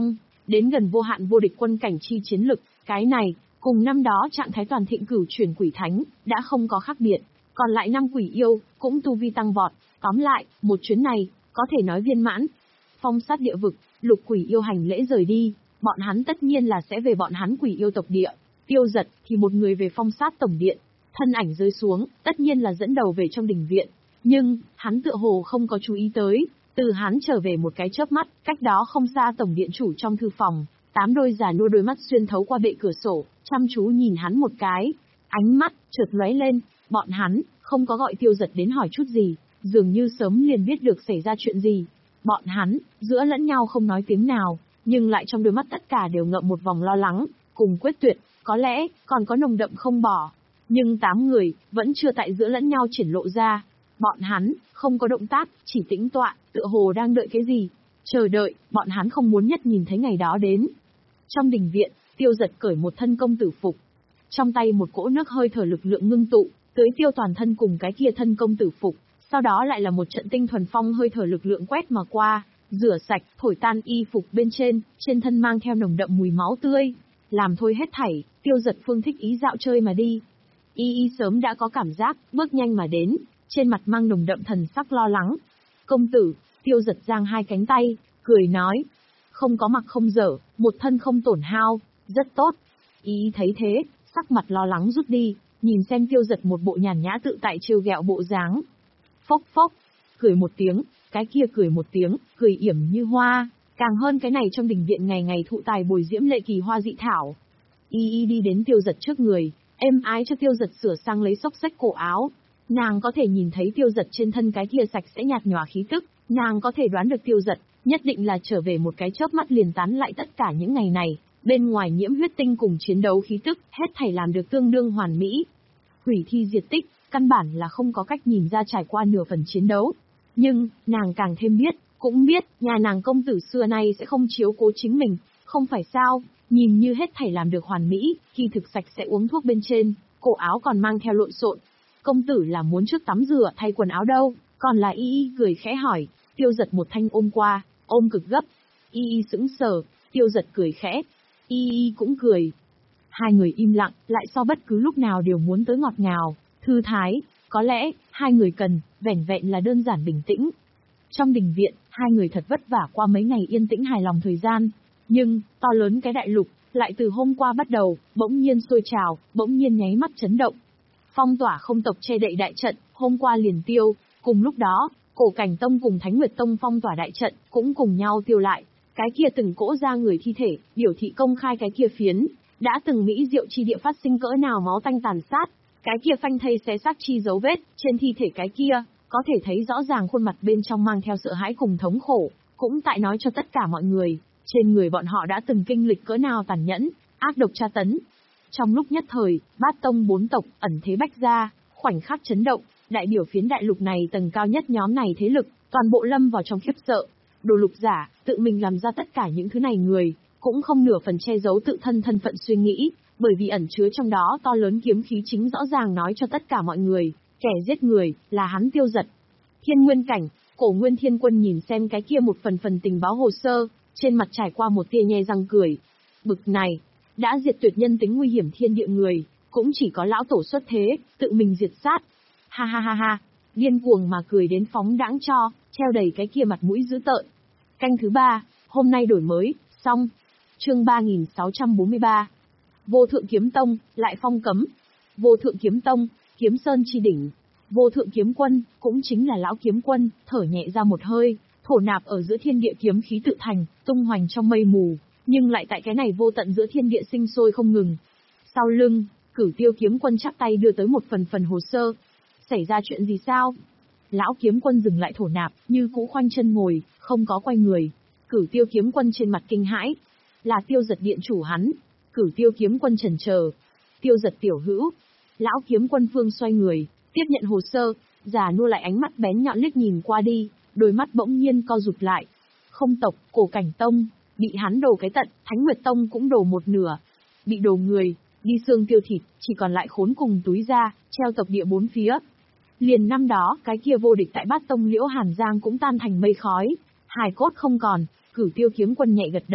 Speaker 1: đến gần vô hạn vô địch quân cảnh chi chiến lực, cái này, cùng năm đó trạng thái toàn thịnh cửu chuyển quỷ thánh, đã không có khác biệt. Còn lại năm quỷ yêu, cũng tu vi tăng vọt, tóm lại, một chuyến này, có thể nói viên mãn. Phong sát địa vực, lục quỷ yêu hành lễ rời đi, bọn hắn tất nhiên là sẽ về bọn hắn quỷ yêu tộc địa. Tiêu Giật thì một người về phong sát tổng điện, thân ảnh rơi xuống, tất nhiên là dẫn đầu về trong đình viện. Nhưng, hắn tựa hồ không có chú ý tới, từ hắn trở về một cái chớp mắt, cách đó không xa tổng điện chủ trong thư phòng, tám đôi già nua đôi mắt xuyên thấu qua bệ cửa sổ, chăm chú nhìn hắn một cái. Ánh mắt chợt lóe lên, bọn hắn không có gọi Tiêu Giật đến hỏi chút gì, dường như sớm liền biết được xảy ra chuyện gì. Bọn hắn giữa lẫn nhau không nói tiếng nào, nhưng lại trong đôi mắt tất cả đều ngậm một vòng lo lắng, cùng quyết tuyệt, có lẽ còn có nồng đậm không bỏ. Nhưng tám người vẫn chưa tại giữa lẫn nhau triển lộ ra. Bọn hắn không có động tác, chỉ tĩnh tọa, tựa hồ đang đợi cái gì. Chờ đợi, bọn hắn không muốn nhất nhìn thấy ngày đó đến. Trong đình viện, Tiêu Giật cởi một thân công tử phục. Trong tay một cỗ nước hơi thở lực lượng ngưng tụ, tưới tiêu toàn thân cùng cái kia thân công tử phục. Sau đó lại là một trận tinh thuần phong hơi thở lực lượng quét mà qua, rửa sạch, thổi tan y phục bên trên, trên thân mang theo nồng đậm mùi máu tươi. Làm thôi hết thảy, Tiêu Giật phương thích ý dạo chơi mà đi. Y y sớm đã có cảm giác, bước nhanh mà đến, trên mặt mang nồng đậm thần sắc lo lắng. Công tử, Tiêu Giật giang hai cánh tay, cười nói. Không có mặc không dở, một thân không tổn hao, rất tốt. Y y thấy thế, sắc mặt lo lắng rút đi, nhìn xem Tiêu Giật một bộ nhàn nhã tự tại trêu ghẹo bộ dáng. Phốc phốc, cười một tiếng, cái kia cười một tiếng, cười yểm như hoa, càng hơn cái này trong đình viện ngày ngày thụ tài bồi diễm lệ kỳ hoa dị thảo. Y y đi đến Tiêu Giật trước người, êm ái cho Tiêu Giật sửa sang lấy xốc xách cổ áo. Nàng có thể nhìn thấy Tiêu Giật trên thân cái kia sạch sẽ nhạt nhòa khí tức, nàng có thể đoán được Tiêu Giật nhất định là trở về một cái chớp mắt liền tán lại tất cả những ngày này, bên ngoài nhiễm huyết tinh cùng chiến đấu khí tức, hết thảy làm được tương đương hoàn mỹ. Hủy thi diệt tích, căn bản là không có cách nhìn ra trải qua nửa phần chiến đấu. Nhưng, nàng càng thêm biết, cũng biết, nhà nàng công tử xưa nay sẽ không chiếu cố chính mình, không phải sao, nhìn như hết thảy làm được hoàn mỹ, khi thực sạch sẽ uống thuốc bên trên, cổ áo còn mang theo lộn xộn. Công tử là muốn trước tắm rửa thay quần áo đâu, còn là y y cười khẽ hỏi. Tiêu Giật một thanh ôm qua, ôm cực gấp. Y y sững sờ, Tiêu Giật cười khẽ. Y y cũng cười. Hai người im lặng, lại so bất cứ lúc nào đều muốn tới ngọt ngào, thư thái. Có lẽ, hai người cần, vẻn vẹn là đơn giản bình tĩnh. Trong đình viện, hai người thật vất vả qua mấy ngày yên tĩnh hài lòng thời gian. Nhưng, to lớn cái đại lục, lại từ hôm qua bắt đầu, bỗng nhiên sôi trào, bỗng nhiên nháy mắt chấn động. Phong tỏa không tộc che đậy đại trận, hôm qua liền tiêu, cùng lúc đó, Cổ Cảnh Tông cùng Thánh Nguyệt Tông phong tỏa đại trận, cũng cùng nhau tiêu lại. Cái kia từng cỗ ra người thi thể, biểu thị công khai cái kia phiến, đã từng mỹ diệu chi địa phát sinh cỡ nào máu tanh tàn sát, cái kia phanh thây xé xác chi dấu vết, trên thi thể cái kia, có thể thấy rõ ràng khuôn mặt bên trong mang theo sợ hãi cùng thống khổ, cũng tại nói cho tất cả mọi người, trên người bọn họ đã từng kinh lịch cỡ nào tàn nhẫn, ác độc tra tấn. Trong lúc nhất thời, bát tông bốn tộc, ẩn thế bách gia, khoảnh khắc chấn động, đại biểu phiến đại lục này tầng cao nhất nhóm này thế lực, toàn bộ lâm vào trong khiếp sợ. Đồ lục giả, tự mình làm ra tất cả những thứ này người, cũng không nửa phần che giấu tự thân thân phận suy nghĩ, bởi vì ẩn chứa trong đó to lớn kiếm khí chính rõ ràng nói cho tất cả mọi người, kẻ giết người, là hắn Tiêu Giật. Thiên Nguyên Cảnh, Cổ Nguyên Thiên Quân nhìn xem cái kia một phần phần tình báo hồ sơ, trên mặt trải qua một tia nhe răng cười. Bực này, đã diệt tuyệt nhân tính nguy hiểm thiên địa người, cũng chỉ có lão tổ xuất thế, tự mình diệt sát. Ha ha ha ha, điên cuồng mà cười đến phóng đãng cho, treo đầy cái kia mặt mũi dữ tợn. Canh thứ ba, hôm nay đổi mới, xong. Chương ba nghìn sáu trăm bốn mươi ba. Vô Thượng Kiếm Tông, lại phong cấm. Vô Thượng Kiếm Tông, Kiếm Sơn chi đỉnh. Vô Thượng Kiếm Quân, cũng chính là lão kiếm quân, thở nhẹ ra một hơi, thổ nạp ở giữa thiên địa kiếm khí tự thành, tung hoành trong mây mù, nhưng lại tại cái này vô tận giữa thiên địa sinh sôi không ngừng. Sau lưng, Cửu Tiêu Kiếm Quân chắp tay đưa tới một phần phần hồ sơ. Xảy ra chuyện gì sao? Lão kiếm quân dừng lại thổ nạp, như cũ khoanh chân ngồi, không có quay người. Cửu Tiêu Kiếm Quân trên mặt kinh hãi. Là Tiêu Giật điện chủ hắn. Cửu Tiêu Kiếm Quân chần chờ. Tiêu Giật tiểu hữu. Lão kiếm quân phương xoay người, tiếp nhận hồ sơ, già nua lại ánh mắt bén nhọn liếc nhìn qua đi, đôi mắt bỗng nhiên co rụt lại. Không tộc, Cổ Cảnh Tông, bị hắn đồ cái tận, Thánh Nguyệt Tông cũng đổ một nửa. Bị đồ người, đi xương tiêu thịt, chỉ còn lại khốn cùng túi da, treo tộc địa bốn phía. Liền năm đó, cái kia vô địch tại Bát Tông Liễu Hàn Giang cũng tan thành mây khói, hài cốt không còn. Cửu Tiêu Kiếm Quân nhẹ gật đầu,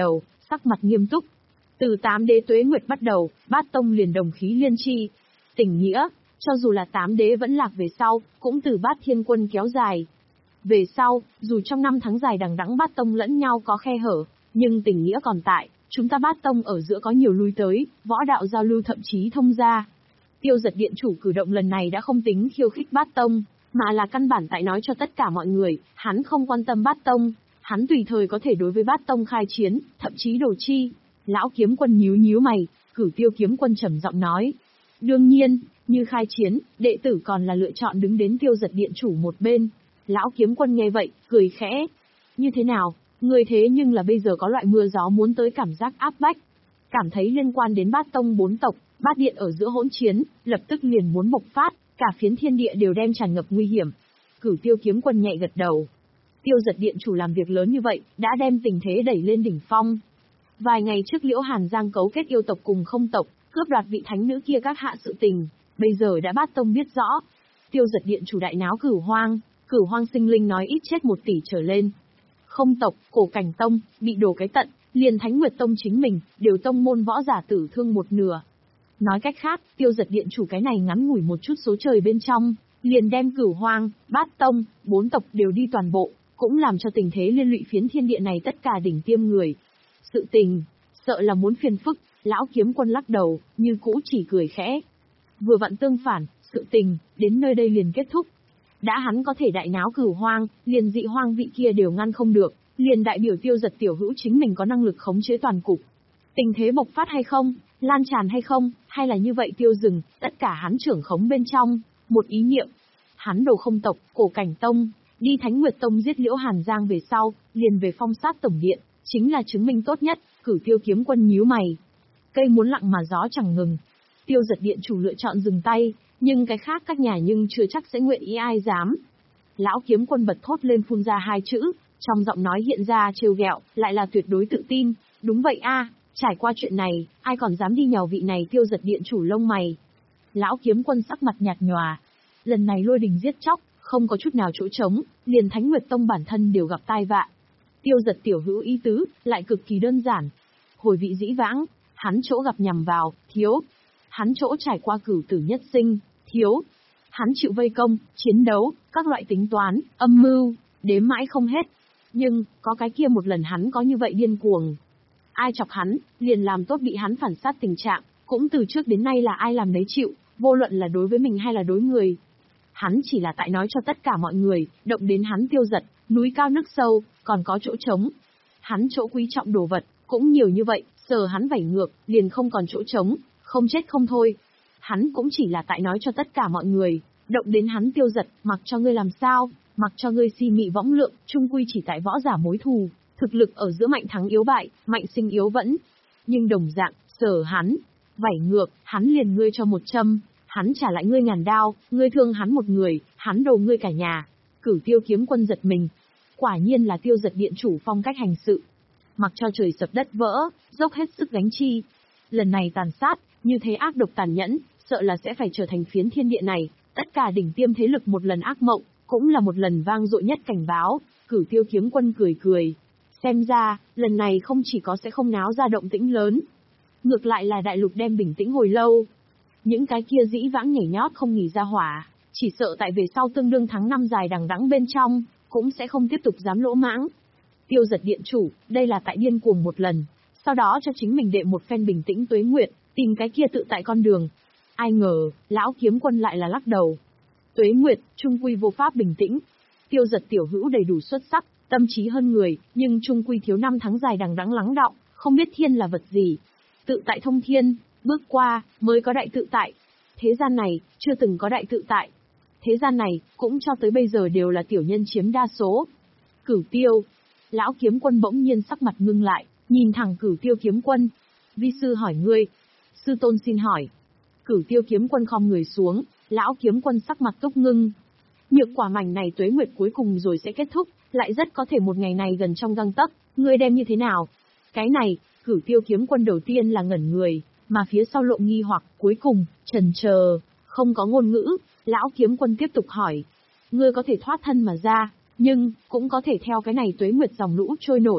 Speaker 1: sắc mặt nghiêm túc. Từ tám đế tuế nguyệt bắt đầu, bát tông liền đồng khí liên chi. Tình nghĩa, cho dù là tám đế vẫn lạc về sau, cũng từ bát thiên quân kéo dài. Về sau, dù trong năm tháng dài đằng đẵng bát tông lẫn nhau có khe hở, nhưng tình nghĩa còn tại, chúng ta bát tông ở giữa có nhiều lui tới, võ đạo giao lưu thậm chí thông gia. Tiêu Giật Điện chủ cử động lần này đã không tính khiêu khích bát tông, mà là căn bản tại nói cho tất cả mọi người, hắn không quan tâm bát tông, hắn tùy thời có thể đối với bát tông khai chiến, thậm chí đổ chi. Lão kiếm quân nhíu nhíu mày, Cửu Tiêu kiếm quân trầm giọng nói. Đương nhiên, như khai chiến, đệ tử còn là lựa chọn đứng đến Tiêu Giật Điện chủ một bên. Lão kiếm quân nghe vậy, cười khẽ. Như thế nào, người thế nhưng là bây giờ có loại mưa gió muốn tới cảm giác áp bách. Cảm thấy liên quan đến bát tông bốn tộc, bát điện ở giữa hỗn chiến, lập tức liền muốn bộc phát, cả phiến thiên địa đều đem tràn ngập nguy hiểm. Cửu Tiêu kiếm quân nhẹ gật đầu. Tiêu Giật Điện chủ làm việc lớn như vậy, đã đem tình thế đẩy lên đỉnh phong. Vài ngày trước Liễu Hàn Giang cấu kết yêu tộc cùng không tộc, cướp đoạt vị thánh nữ kia các hạ sự tình, bây giờ đã bát tông biết rõ. Tiêu Giật Điện chủ đại náo Cửu Hoang, Cửu Hoang sinh linh nói ít chết một tỷ trở lên. Không tộc, Cổ Cảnh tông, bị đổ cái tận, liền Thánh Nguyệt tông chính mình, đều tông môn võ giả tử thương một nửa. Nói cách khác, Tiêu Giật Điện chủ cái này ngắn ngủi một chút số trời bên trong, liền đem Cửu Hoang, Bát tông, bốn tộc đều đi toàn bộ, cũng làm cho tình thế liên lụy phiến thiên địa này tất cả đỉnh tiêm người. Sự tình, sợ là muốn phiền phức, lão kiếm quân lắc đầu, như cũ chỉ cười khẽ. Vừa vặn tương phản, sự tình, đến nơi đây liền kết thúc. Đã hắn có thể đại náo Cửu Hoang, liền dị hoang vị kia đều ngăn không được, liền đại biểu Tiêu Giật tiểu hữu chính mình có năng lực khống chế toàn cục. Tình thế bộc phát hay không, lan tràn hay không, hay là như vậy tiêu dừng, tất cả hắn trưởng khống bên trong, một ý niệm. Hắn đồ không tộc, Cổ Cảnh tông, đi Thánh Nguyệt tông giết Liễu Hàn Giang về sau, liền về phong sát tổng điện, chính là chứng minh tốt nhất. Cửu Tiêu kiếm quân nhíu mày. Cây muốn lặng mà gió chẳng ngừng. Tiêu Giật Điện chủ lựa chọn dừng tay, nhưng cái khác các nhà nhưng chưa chắc sẽ nguyện ý ai dám. Lão kiếm quân bật thốt lên phun ra hai chữ, trong giọng nói hiện ra trêu ghẹo, lại là tuyệt đối tự tin. Đúng vậy a, trải qua chuyện này, ai còn dám đi nhào vị này Tiêu Giật Điện chủ lông mày. Lão kiếm quân sắc mặt nhạt nhòa. Lần này lôi đình giết chóc, không có chút nào chỗ trống, liền Thánh Nguyệt tông bản thân đều gặp tai vạ. Tiêu Giật tiểu hữu ý tứ, lại cực kỳ đơn giản. Hồi vị dĩ vãng, hắn chỗ gặp nhằm vào, thiếu. Hắn chỗ trải qua cửu tử nhất sinh, thiếu. Hắn chịu vây công, chiến đấu, các loại tính toán, âm mưu, đếm mãi không hết. Nhưng, có cái kia một lần hắn có như vậy điên cuồng. Ai chọc hắn, liền làm tốt bị hắn phản sát tình trạng, cũng từ trước đến nay là ai làm nấy chịu, vô luận là đối với mình hay là đối người. Hắn chỉ là tại nói cho tất cả mọi người, động đến hắn Tiêu Giật, núi cao nước sâu, còn có chỗ trống. Hắn chỗ quý trọng đồ vật, cũng nhiều như vậy, sờ hắn vảy ngược, liền không còn chỗ trống, không chết không thôi. Hắn cũng chỉ là tại nói cho tất cả mọi người, động đến hắn Tiêu Giật, mặc cho ngươi làm sao, mặc cho ngươi si mị võng lượng, chung quy chỉ tại võ giả mối thù, thực lực ở giữa mạnh thắng yếu bại, mạnh sinh yếu vẫn. Nhưng đồng dạng, sờ hắn, vảy ngược, hắn liền ngươi cho một châm, hắn trả lại ngươi ngàn đao, ngươi thương hắn một người, hắn đồ ngươi cả nhà. Cửu Tiêu kiếm quân giật mình. Quả nhiên là Tiêu Giật Điện chủ phong cách hành sự. Mặc cho trời sập đất vỡ, dốc hết sức gánh chi. Lần này tàn sát, như thế ác độc tàn nhẫn, sợ là sẽ phải trở thành phiến thiên địa này, tất cả đỉnh tiêm thế lực một lần ác mộng, cũng là một lần vang dội nhất cảnh báo. Cửu Tiêu kiếm quân cười cười. Xem ra, lần này không chỉ có sẽ không náo ra động tĩnh lớn, ngược lại là đại lục đem bình tĩnh hồi lâu. Những cái kia dĩ vãng nhảy nhót không nghỉ ra hỏa, chỉ sợ tại về sau tương đương tháng năm dài đằng đẵng bên trong, cũng sẽ không tiếp tục dám lỗ mãng. Tiêu Giật Điện chủ, đây là tại điên cuồng một lần, sau đó cho chính mình đệ một phen bình tĩnh tuế nguyệt, tìm cái kia tự tại con đường. Ai ngờ, lão kiếm quân lại là lắc đầu. Tuế nguyệt, trung quy vô pháp bình tĩnh. Tiêu Giật tiểu hữu đầy đủ xuất sắc, tâm trí hơn người, nhưng trung quy thiếu năm tháng dài đằng đẵng lắng đọng, không biết thiên là vật gì. Tự tại thông thiên, bước qua, mới có đại tự tại. Thế gian này, chưa từng có đại tự tại. Thế gian này, cũng cho tới bây giờ đều là tiểu nhân chiếm đa số. Cửu Tiêu. Lão kiếm quân bỗng nhiên sắc mặt ngưng lại, nhìn thẳng Cửu Tiêu kiếm quân. Vi sư hỏi ngươi. Sư tôn xin hỏi. Cửu Tiêu kiếm quân khom người xuống, lão kiếm quân sắc mặt túc ngưng. Nhược quả mảnh này tuế nguyệt cuối cùng rồi sẽ kết thúc, lại rất có thể một ngày này gần trong gang tấc, ngươi đem như thế nào? Cái này, Cửu Tiêu kiếm quân đầu tiên là ngẩn người, mà phía sau lộ nghi hoặc, cuối cùng, chần chờ, không có ngôn ngữ, lão kiếm quân tiếp tục hỏi. Ngươi có thể thoát thân mà ra, nhưng, cũng có thể theo cái này tuế nguyệt dòng lũ trôi nổi,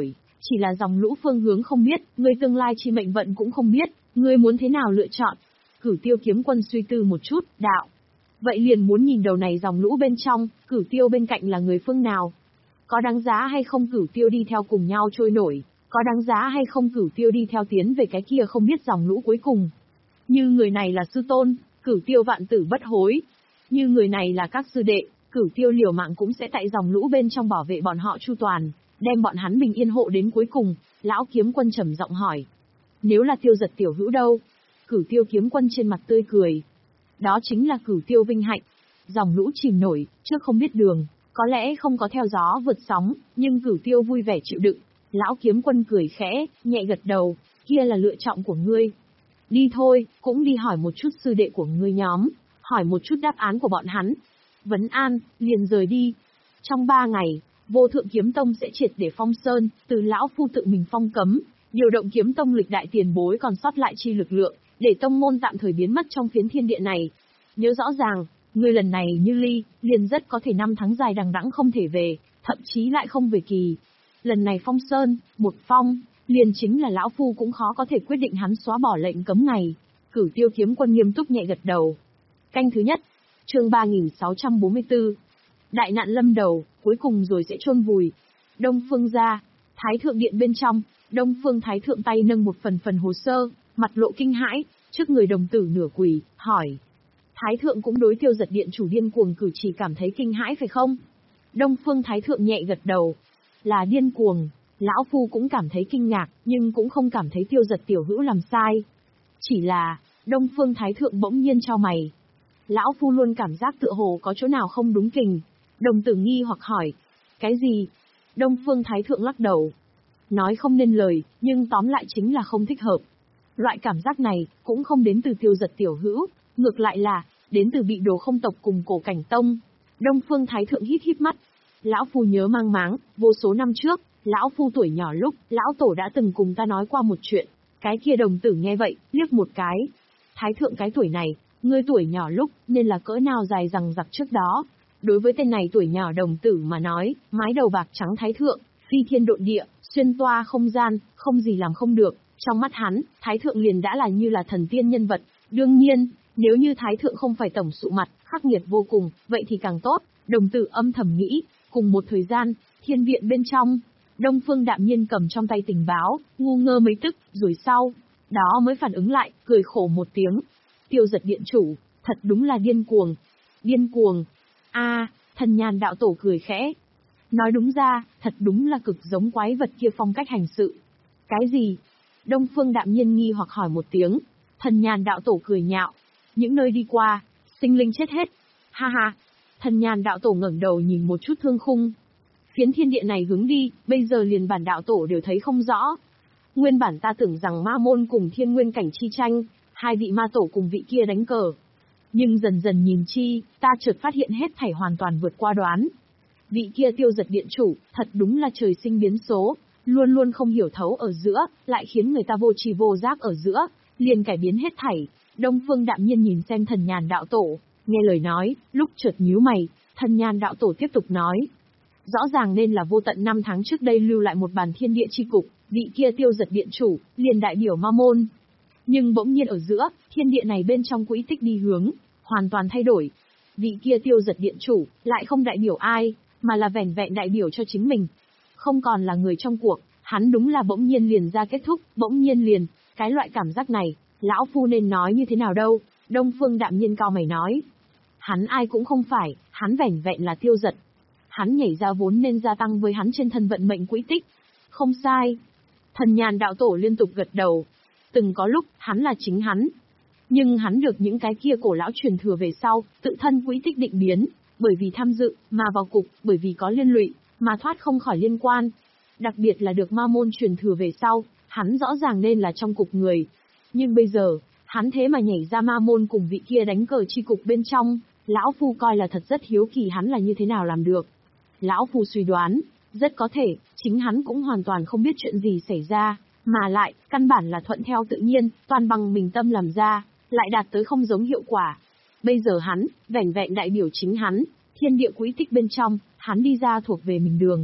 Speaker 1: Chỉ là dòng lũ phương hướng không biết, ngươi tương lai chi mệnh vận cũng không biết, ngươi muốn thế nào lựa chọn. Cửu Tiêu kiếm quân suy tư một chút, đạo. Vậy liền muốn nhìn đầu này dòng lũ bên trong, Cửu Tiêu bên cạnh là người phương nào? Có đáng giá hay không Cửu Tiêu đi theo cùng nhau trôi nổi? Có đáng giá hay không Cửu Tiêu đi theo tiến về cái kia không biết dòng lũ cuối cùng? Như người này là sư tôn, Cửu Tiêu vạn tử bất hối. Như người này là các sư đệ, Cửu Tiêu liều mạng cũng sẽ tại dòng lũ bên trong bảo vệ bọn họ chu toàn, đem bọn hắn bình yên hộ đến cuối cùng. Lão kiếm quân trầm giọng hỏi. Nếu là Tiêu Giật tiểu hữu đâu? Cửu Tiêu kiếm quân trên mặt tươi cười. Đó chính là Cửu Tiêu vinh hạnh. Dòng lũ chìm nổi, trước không biết đường, có lẽ không có theo gió vượt sóng, nhưng Cửu Tiêu vui vẻ chịu đựng. Lão kiếm quân cười khẽ, nhẹ gật đầu, kia là lựa chọn của ngươi. Đi thôi, cũng đi hỏi một chút sư đệ của ngươi nhóm, hỏi một chút đáp án của bọn hắn. Vấn an, liền rời đi. Trong ba ngày, Vô Thượng Kiếm Tông sẽ triệt để phong sơn, từ lão phu tự mình phong cấm, điều động kiếm tông lịch đại tiền bối còn sót lại chi lực lượng, để tông môn tạm thời biến mất trong phiến thiên địa này. Nhớ rõ ràng, ngươi lần này như ly, liền rất có thể năm tháng dài đằng đẵng không thể về, thậm chí lại không về kỳ. Lần này phong sơn, một phong, liền chính là lão phu cũng khó có thể quyết định hắn xóa bỏ lệnh cấm ngày. Cửu Tiêu kiếm quân nghiêm túc nhẹ gật đầu. Canh thứ nhất, chương ba nghìn sáu trăm bốn mươi tư. Đại nạn lâm đầu, cuối cùng rồi sẽ chôn vùi. Đông Phương gia, Thái Thượng điện bên trong, Đông Phương Thái Thượng tay nâng một phần phần hồ sơ, mặt lộ kinh hãi, trước người đồng tử nửa quỳ, hỏi. Thái Thượng cũng đối Tiêu Giật điện chủ điên cuồng cử chỉ cảm thấy kinh hãi phải không? Đông Phương Thái Thượng nhẹ gật đầu. Là điên cuồng, lão phu cũng cảm thấy kinh ngạc, nhưng cũng không cảm thấy Tiêu Giật tiểu hữu làm sai. Chỉ là, Đông Phương Thái Thượng bỗng nhiên chau mày. Lão phu luôn cảm giác tựa hồ có chỗ nào không đúng kình. Đồng tử nghi hoặc hỏi. Cái gì? Đông Phương Thái Thượng lắc đầu. Nói không nên lời, nhưng tóm lại chính là không thích hợp. Loại cảm giác này, cũng không đến từ Tiêu Giật tiểu hữu, ngược lại là, đến từ bị đồ không tộc cùng Cổ Cảnh Tông. Đông Phương Thái Thượng hít hít mắt. Lão phu nhớ mang máng, vô số năm trước, lão phu tuổi nhỏ lúc, lão tổ đã từng cùng ta nói qua một chuyện. Cái kia đồng tử nghe vậy, liếc một cái. Thái Thượng cái tuổi này, ngươi tuổi nhỏ lúc, nên là cỡ nào dài rằng giặc trước đó. Đối với tên này tuổi nhỏ đồng tử mà nói, mái đầu bạc trắng Thái Thượng, phi thiên độn địa, xuyên toa không gian, không gì làm không được. Trong mắt hắn, Thái Thượng liền đã là như là thần tiên nhân vật. Đương nhiên, nếu như Thái Thượng không phải tổng sụ mặt, khắc nghiệt vô cùng, vậy thì càng tốt. Đồng tử âm thầm nghĩ. Cùng một thời gian, thiên viện bên trong, Đông Phương đạm nhiên cầm trong tay tình báo, ngu ngơ mấy tức, rồi sau, đó mới phản ứng lại, cười khổ một tiếng. Tiêu Giật điện chủ, thật đúng là điên cuồng. Điên cuồng. A, Thần Nhàn đạo tổ cười khẽ. Nói đúng ra, thật đúng là cực giống quái vật kia phong cách hành sự. Cái gì? Đông Phương đạm nhiên nghi hoặc hỏi một tiếng. Thần Nhàn đạo tổ cười nhạo. Những nơi đi qua, sinh linh chết hết. Ha ha. Thần Nhàn đạo tổ ngẩng đầu nhìn một chút thương khung. Phiến thiên địa này hướng đi, bây giờ liền bản đạo tổ đều thấy không rõ. Nguyên bản ta tưởng rằng ma môn cùng thiên nguyên cảnh chi tranh, hai vị ma tổ cùng vị kia đánh cờ. Nhưng dần dần nhìn chi, ta chợt phát hiện hết thảy hoàn toàn vượt qua đoán. Vị kia Tiêu Giật điện chủ, thật đúng là trời sinh biến số, luôn luôn không hiểu thấu ở giữa, lại khiến người ta vô tri vô giác ở giữa, liền cải biến hết thảy. Đông Phương đạm nhiên nhìn xem Thần Nhàn đạo tổ, nghe lời nói, lúc chợt nhíu mày, Thần Nhàn đạo tổ tiếp tục nói. Rõ ràng nên là vô tận năm tháng trước đây lưu lại một bản thiên địa chi cục, vị kia Tiêu Giật điện chủ, liền đại biểu ma môn. Nhưng bỗng nhiên ở giữa, thiên địa này bên trong quỹ tích đi hướng, hoàn toàn thay đổi. Vị kia Tiêu Giật điện chủ, lại không đại biểu ai, mà là vẻn vẹn đại biểu cho chính mình. Không còn là người trong cuộc, hắn đúng là bỗng nhiên liền ra kết thúc, bỗng nhiên liền, cái loại cảm giác này, lão phu nên nói như thế nào đâu? Đông Phương đạm nhiên cao mày nói. Hắn ai cũng không phải, hắn vẻn vẹn là Tiêu Giật. Hắn nhảy ra vốn nên gia tăng với hắn trên thân vận mệnh quỹ tích. Không sai. Thần Nhàn đạo tổ liên tục gật đầu. Từng có lúc, hắn là chính hắn. Nhưng hắn được những cái kia cổ lão truyền thừa về sau, tự thân quỹ tích định biến, bởi vì tham dự, mà vào cục, bởi vì có liên lụy, mà thoát không khỏi liên quan. Đặc biệt là được ma môn truyền thừa về sau, hắn rõ ràng nên là trong cục người. Nhưng bây giờ, hắn thế mà nhảy ra ma môn cùng vị kia đánh cờ chi cục bên trong, lão phu coi là thật rất hiếu kỳ hắn là như thế nào làm được. Lão phu suy đoán, rất có thể, chính hắn cũng hoàn toàn không biết chuyện gì xảy ra, mà lại, căn bản là thuận theo tự nhiên, toàn bằng mình tâm làm ra, lại đạt tới không giống hiệu quả. Bây giờ hắn, vẻn vẹn đại biểu chính hắn, thiên địa quỹ tích bên trong, hắn đi ra thuộc về mình đường.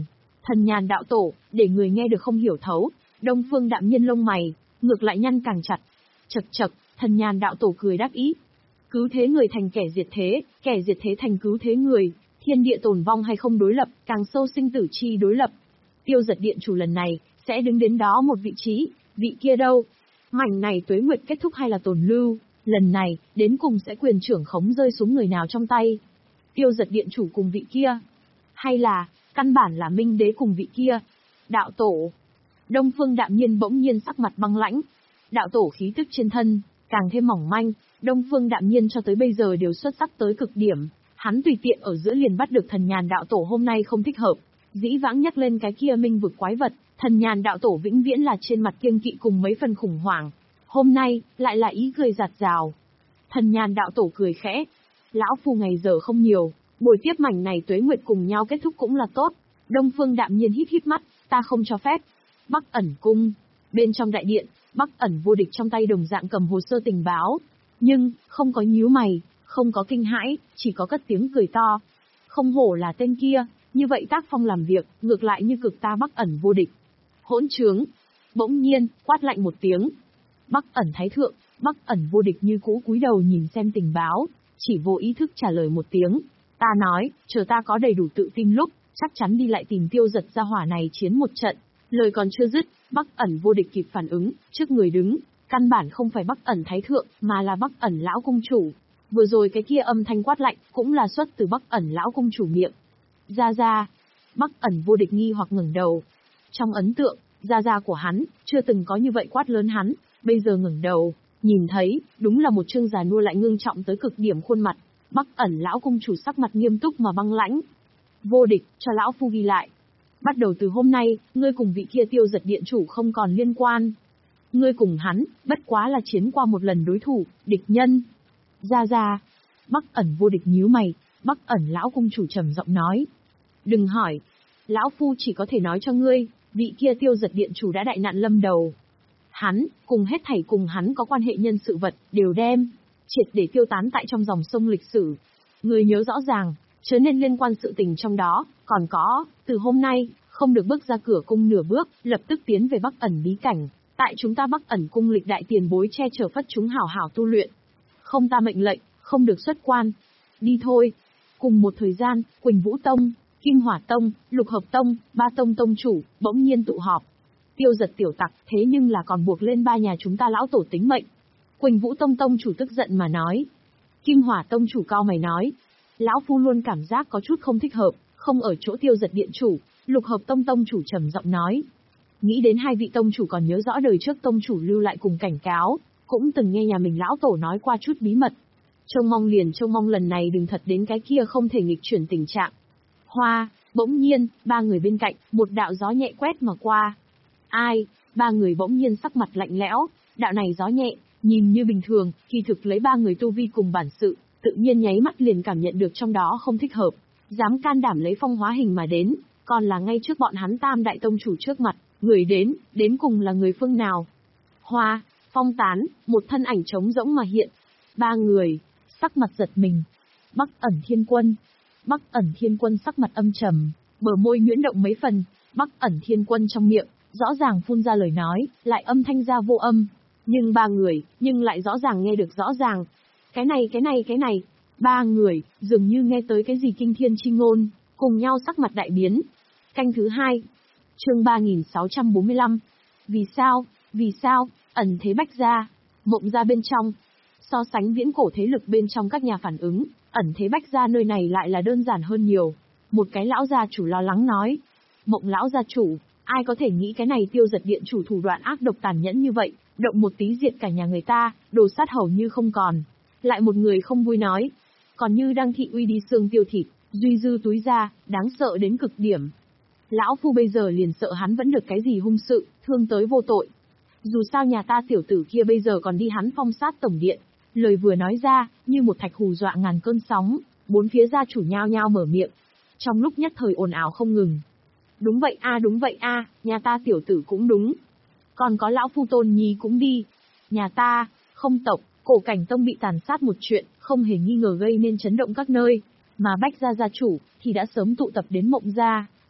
Speaker 1: Thần nhàn đạo tổ, để người nghe được không hiểu thấu. Đông Phương Đạm Nhiên lông mày, ngược lại nhăn càng chặt. Chậc chậc, thần nhàn đạo tổ cười đắc ý. Cứu thế người thành kẻ diệt thế, kẻ diệt thế thành cứu thế người, thiên địa tồn vong hay không đối lập, càng sâu sinh tử chi đối lập. Tiêu Giật Điện chủ lần này, sẽ đứng đến đó một vị trí, vị kia đâu? Mảnh này tuế nguyệt kết thúc hay là tồn lưu, lần này, đến cùng sẽ quyền trưởng khống rơi xuống người nào trong tay? Tiêu Giật Điện chủ cùng vị kia? Hay là, căn bản là Minh Đế cùng vị kia? Đạo tổ. Đông Phương Đạm Nhiên bỗng nhiên sắc mặt băng lãnh. Đạo tổ khí tức trên thân, càng thêm mỏng manh, Đông Phương Đạm Nhiên cho tới bây giờ đều xuất sắc tới cực điểm. Hắn tùy tiện ở giữa liền bắt được thần nhàn đạo tổ hôm nay không thích hợp. Dĩ vãng nhắc lên cái kia minh vực quái vật, thần nhàn đạo tổ vĩnh viễn là trên mặt kiêng kỵ cùng mấy phần khủng hoảng. Hôm nay, lại là ý cười giạt rào. Thần nhàn đạo tổ cười khẽ. Lão phu ngày giờ không nhiều, buổi tiếp mảnh này tuế nguyệt cùng nhau kết thúc cũng là tốt. Đông Phương Đạm Nhiên híp híp mắt, ta không cho phép. Bắc Ẩn Cung. Bên trong đại điện, Bắc Ẩn Vô Địch trong tay đồng dạng cầm hồ sơ tình báo. Nhưng, không có nhíu mày, không có kinh hãi, chỉ có cất tiếng cười to. Không hổ là tên kia, như vậy tác phong làm việc, ngược lại như cực ta Bắc Ẩn Vô Địch. Hỗn trướng. Bỗng nhiên, quát lạnh một tiếng. Bắc Ẩn Thái Thượng, Bắc Ẩn Vô Địch như cũ cúi đầu nhìn xem tình báo, chỉ vô ý thức trả lời một tiếng. Ta nói, chờ ta có đầy đủ tự tin lúc, chắc chắn đi lại tìm Tiêu Giật gia hỏa này chiến một trận. Lời còn chưa dứt, Bắc Ẩn Vô Địch kịp phản ứng, trước người đứng, căn bản không phải Bắc Ẩn Thái Thượng, mà là Bắc Ẩn Lão Cung Chủ. Vừa rồi cái kia âm thanh quát lạnh, cũng là xuất từ Bắc Ẩn Lão Cung Chủ miệng. Gia Gia. Bắc Ẩn Vô Địch nghi hoặc ngẩng đầu. Trong ấn tượng, Gia Gia của hắn, chưa từng có như vậy quát lớn hắn, bây giờ ngẩng đầu, nhìn thấy, đúng là một trương già nua lại ngưng trọng tới cực điểm khuôn mặt. Bắc Ẩn Lão Cung Chủ sắc mặt nghiêm túc mà băng lãnh. Vô Địch, cho lão phu ghi lại. Bắt đầu từ hôm nay, ngươi cùng vị kia Tiêu Giật Điện chủ không còn liên quan. Ngươi cùng hắn, bất quá là chiến qua một lần đối thủ, địch nhân. Gia Gia. Bắc Ẩn Vô Địch nhíu mày, Bắc Ẩn Lão Cung Chủ trầm giọng nói. Đừng hỏi. Lão phu chỉ có thể nói cho ngươi, vị kia Tiêu Giật Điện chủ đã đại nạn lâm đầu. Hắn, cùng hết thảy cùng hắn có quan hệ nhân sự vật, đều đem, triệt để tiêu tán tại trong dòng sông lịch sử. Ngươi nhớ rõ ràng, chớ nên liên quan sự tình trong đó, còn có, từ hôm nay, không được bước ra cửa cung nửa bước, lập tức tiến về Bắc Ẩn bí cảnh. Tại chúng ta Bắc Ẩn cung lịch đại tiền bối che chở phất chúng hảo hảo tu luyện. Không ta mệnh lệnh, không được xuất quan. Đi thôi. Cùng một thời gian, Quỳnh Vũ Tông, Kim Hỏa Tông, Lục Hợp Tông, ba tông tông chủ, bỗng nhiên tụ họp. Tiêu Giật tiểu tặc, thế nhưng là còn buộc lên ba nhà chúng ta lão tổ tính mệnh. Quỳnh Vũ Tông tông chủ tức giận mà nói. Kim Hỏa Tông chủ cao mày nói. Lão phu luôn cảm giác có chút không thích hợp, không ở chỗ Tiêu Giật điện chủ. Lục Hợp Tông tông chủ trầm giọng nói. Nghĩ đến hai vị tông chủ còn nhớ rõ đời trước tông chủ lưu lại cùng cảnh cáo, cũng từng nghe nhà mình lão tổ nói qua chút bí mật. Trông mong liền trông mong lần này đừng thật đến cái kia không thể nghịch chuyển tình trạng. Hoa, bỗng nhiên, ba người bên cạnh, một đạo gió nhẹ quét mà qua. Ai? Ba người bỗng nhiên sắc mặt lạnh lẽo, đạo này gió nhẹ, nhìn như bình thường, kỳ thực lấy ba người tu vi cùng bản sự, tự nhiên nháy mắt liền cảm nhận được trong đó không thích hợp, dám can đảm lấy phong hóa hình mà đến, còn là ngay trước bọn hắn tam đại tông chủ trước mặt, người đến, đến cùng là người phương nào? Hoa, phong tán, một thân ảnh trống rỗng mà hiện. Ba người, sắc mặt giật mình. Bắc Ẩn Thiên Quân. Bắc Ẩn Thiên Quân sắc mặt âm trầm, bờ môi nhuyễn động mấy phần. Bắc Ẩn Thiên Quân trong miệng, rõ ràng phun ra lời nói, lại âm thanh ra vô âm. Nhưng ba người, nhưng lại rõ ràng nghe được rõ ràng. Cái này cái này cái này, ba người, dường như nghe tới cái gì kinh thiên chi ngôn, cùng nhau sắc mặt đại biến. Canh thứ hai. Chương ba nghìn sáu trăm bốn mươi lăm. Vì sao, vì sao, ẩn thế bách gia, mộng gia bên trong. So sánh viễn cổ thế lực bên trong các nhà phản ứng, ẩn thế bách gia nơi này lại là đơn giản hơn nhiều. Một cái lão gia chủ lo lắng nói. Mộng lão gia chủ, ai có thể nghĩ cái này Tiêu Giật điện chủ thủ đoạn ác độc tàn nhẫn như vậy, động một tí diệt cả nhà người ta, đồ sát hầu như không còn. Lại một người không vui nói. Còn như đang thị uy đi xương tiêu thịt, duy dư túi ra, đáng sợ đến cực điểm. Lão phu bây giờ liền sợ hắn vẫn được cái gì hung sự, thương tới vô tội. Dù sao nhà ta tiểu tử kia bây giờ còn đi hắn phong sát tổng điện. Lời vừa nói ra, như một thạch hù dọa ngàn cơn sóng, bốn phía gia chủ nhao nhao mở miệng. Trong lúc nhất thời ồn ào không ngừng. Đúng vậy a đúng vậy a, nhà ta tiểu tử cũng đúng. Còn có lão phu Tôn Nhi cũng đi. Nhà ta, không tộc, cổ cảnh tông bị tàn sát một chuyện, không hề nghi ngờ gây nên chấn động các nơi. Mà Bách gia gia chủ, thì đã sớm tụ tập đến Mộng gia.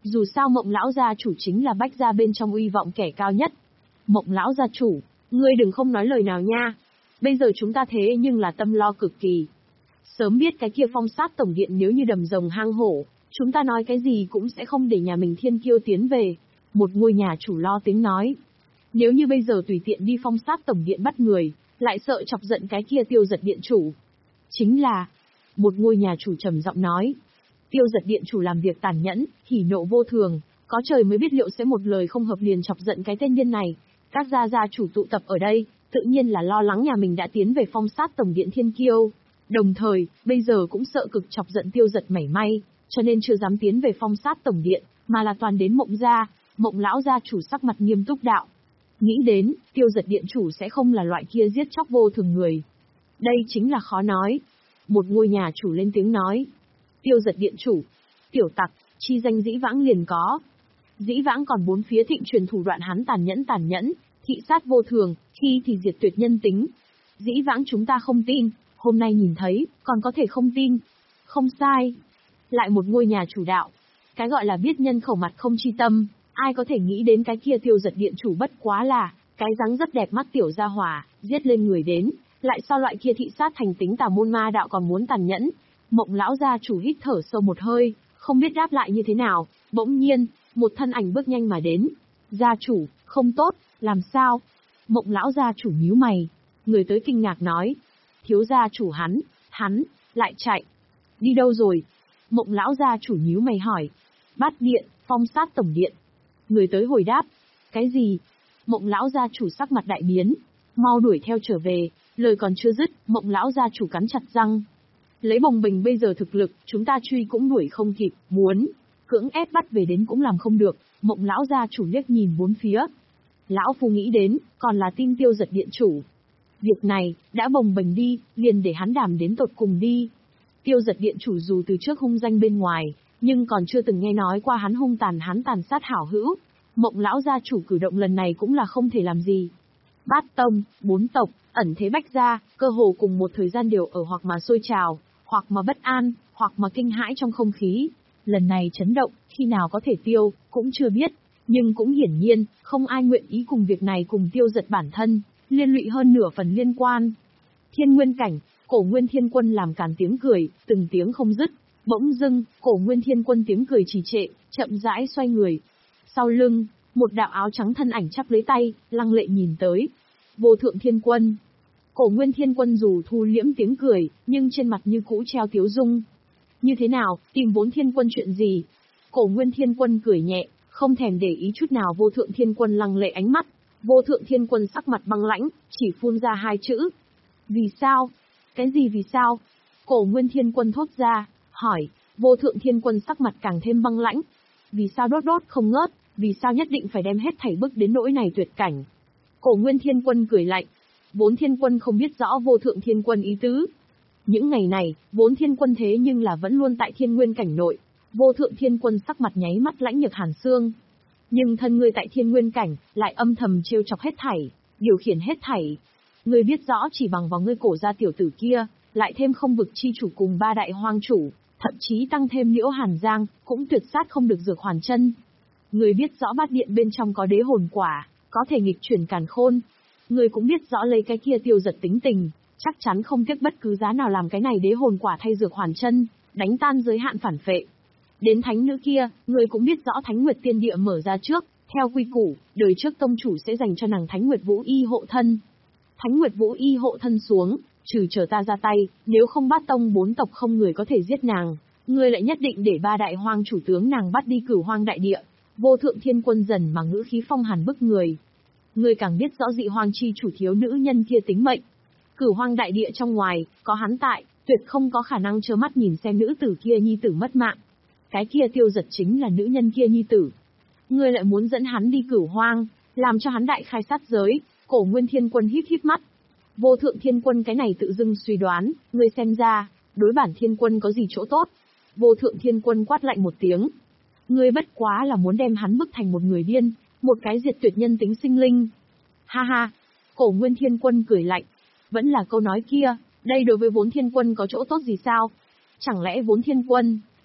Speaker 1: Dù sao Mộng lão gia chủ chính là Bách gia bên trong uy vọng kẻ cao nhất. Mộng lão gia chủ, ngươi đừng không nói lời nào nha. Bây giờ chúng ta thế nhưng là tâm lo cực kỳ. Sớm biết cái kia phong sát tổng điện nếu như đầm rồng hang hổ, chúng ta nói cái gì cũng sẽ không để nhà mình thiên kiêu tiến về. Một ngôi nhà chủ lo tiếng nói. Nếu như bây giờ tùy tiện đi phong sát tổng điện bắt người, lại sợ chọc giận cái kia Tiêu Giật điện chủ. Chính là, một ngôi nhà chủ trầm giọng nói. Tiêu Giật điện chủ làm việc tàn nhẫn, hỉ nộ vô thường, có trời mới biết liệu sẽ một lời không hợp liền chọc giận cái tên điên này. Các gia gia chủ tụ tập ở đây, tự nhiên là lo lắng nhà mình đã tiến về phong sát tổng điện thiên kiêu. Đồng thời, bây giờ cũng sợ cực chọc giận Tiêu Giật mảy may, cho nên chưa dám tiến về phong sát tổng điện, mà là toàn đến Mộng gia. Mộng lão gia chủ sắc mặt nghiêm túc đạo. Nghĩ đến, Tiêu Giật điện chủ sẽ không là loại kia giết chóc vô thường người. Đây chính là khó nói. Một ngôi nhà chủ lên tiếng nói. Tiêu Giật điện chủ, tiểu tặc, chi danh dĩ vãng liền có. Dĩ vãng còn bốn phía thịnh truyền thủ đoạn hắn tàn nhẫn tàn nhẫn, thị sát vô thường, khi thì diệt tuyệt nhân tính. Dĩ vãng chúng ta không tin, hôm nay nhìn thấy, còn có thể không tin. Không sai. Lại một ngôi nhà chủ đạo. Cái gọi là biết nhân khẩu mặt không chi tâm, ai có thể nghĩ đến cái kia Tiêu Giật điện chủ bất quá là, cái dáng rất đẹp mắt tiểu gia hỏa, giết lên người đến, lại so loại kia thị sát thành tính tà môn ma đạo còn muốn tàn nhẫn. Mộng lão gia chủ hít thở sâu một hơi, không biết đáp lại như thế nào, bỗng nhiên, một thân ảnh bước nhanh mà đến. Gia chủ, không tốt, làm sao? Mộng lão gia chủ nhíu mày, người tới kinh ngạc nói. Thiếu gia chủ hắn, hắn, lại chạy. Đi đâu rồi? Mộng lão gia chủ nhíu mày hỏi. Bát điện, phong sát tổng điện. Người tới hồi đáp. Cái gì? Mộng lão gia chủ sắc mặt đại biến. Mau đuổi theo trở về, lời còn chưa dứt, mộng lão gia chủ cắn chặt răng. Lấy bồng bình bây giờ thực lực, chúng ta truy cũng đuổi không kịp, muốn cưỡng ép bắt về đến cũng làm không được. Mộng lão gia chủ liếc nhìn bốn phía. Lão phu nghĩ đến, còn là tin Tiêu Giật điện chủ. Việc này, đã bồng bềnh đi, liền để hắn đảm đến tột cùng đi. Tiêu Giật điện chủ dù từ trước hung danh bên ngoài, nhưng còn chưa từng nghe nói qua hắn hung tàn hắn tàn sát hảo hữu. Mộng lão gia chủ cử động lần này cũng là không thể làm gì. Bát tông, bốn tộc, ẩn thế Bách gia, cơ hồ cùng một thời gian đều ở hoặc mà sôi trào, hoặc mà bất an, hoặc mà kinh hãi trong không khí. Lần này chấn động, khi nào có thể tiêu, cũng chưa biết, nhưng cũng hiển nhiên, không ai nguyện ý cùng việc này cùng Tiêu Giật bản thân, liên lụy hơn nửa phần liên quan. Thiên Nguyên cảnh, Cổ Nguyên Thiên Quân làm càn tiếng cười, từng tiếng không dứt. Bỗng dưng, Cổ Nguyên Thiên Quân tiếng cười trì trệ, chậm rãi xoay người. Sau lưng, một đạo áo trắng thân ảnh chắp lấy tay, lăng lệ nhìn tới. Vô Thượng Thiên Quân. Cổ Nguyên Thiên Quân dù thu liễm tiếng cười, nhưng trên mặt như cũ treo tiếu dung. Như thế nào, tìm Bốn Thiên Quân chuyện gì? Cổ Nguyên Thiên Quân cười nhẹ, không thèm để ý chút nào Vô Thượng Thiên Quân lăng lệ ánh mắt. Vô Thượng Thiên Quân sắc mặt băng lãnh, chỉ phun ra hai chữ. Vì sao? Cái gì vì sao? Cổ Nguyên Thiên Quân thốt ra, hỏi. Vô Thượng Thiên Quân sắc mặt càng thêm băng lãnh. Vì sao đốt đốt không ngớt, vì sao nhất định phải đem hết thảy bước đến nỗi này tuyệt cảnh? Cổ Nguyên Thiên Quân cười lạnh. Vốn Thiên Quân không biết rõ Vô Thượng Thiên Quân ý tứ. Những ngày này, vốn Thiên Quân thế nhưng là vẫn luôn tại Thiên Nguyên cảnh nội. Vô Thượng Thiên Quân sắc mặt nháy mắt lãnh nhược hàn xương. Nhưng thân ngươi tại Thiên Nguyên cảnh, lại âm thầm trêu chọc hết thảy, điều khiển hết thảy. Ngươi biết rõ chỉ bằng vào ngươi cổ gia tiểu tử kia, lại thêm không vực chi chủ cùng ba đại hoang chủ, thậm chí tăng thêm Liễu Hàn Giang, cũng tuyệt sát không được Dược Hoàn Chân. Ngươi biết rõ bát điện bên trong có đế hồn quả, có thể nghịch chuyển càn khôn. Ngươi cũng biết rõ lấy cái kia Tiêu Giật tính tình, chắc chắn không tiếc bất cứ giá nào làm cái này đế hồn quả thay Dược Hoàn Chân, đánh tan giới hạn phản phệ. Đến thánh nữ kia, ngươi cũng biết rõ Thánh Nguyệt Tiên Địa mở ra trước, theo quy củ, đời trước tông chủ sẽ dành cho nàng Thánh Nguyệt Vũ Y hộ thân. Thánh Nguyệt Vũ Y hộ thân xuống, trừ chờ ta ra tay, nếu không Bát tông bốn tộc không người có thể giết nàng, ngươi lại nhất định để ba đại hoang chủ tướng nàng bắt đi Cửu Hoang đại địa. Vô Thượng Thiên Quân dần mà ngữ khí phong hàn bức người. Ngươi càng biết rõ dị hoang chi chủ thiếu nữ nhân kia tính mệnh. Cửu Hoang đại địa trong ngoài, có hắn tại, tuyệt không có khả năng trơ mắt nhìn xem nữ tử kia nhi tử mất mạng. Cái kia Tiêu Giật chính là nữ nhân kia nhi tử. Ngươi lại muốn dẫn hắn đi Cửu Hoang, làm cho hắn đại khai sát giới. Cổ Nguyên Thiên Quân híp híp mắt. Vô Thượng Thiên Quân cái này tự dưng suy đoán, ngươi xem ra, đối bản Thiên Quân có gì chỗ tốt? Vô Thượng Thiên Quân quát lạnh một tiếng. Ngươi bất quá là muốn đem hắn bức thành một người điên, một cái diệt tuyệt nhân tính sinh linh. Ha ha, Cổ Nguyên Thiên Quân cười lạnh. Vẫn là câu nói kia, đây đối với Vốn Thiên Quân có chỗ tốt gì sao? Chẳng lẽ Vốn Thiên Quân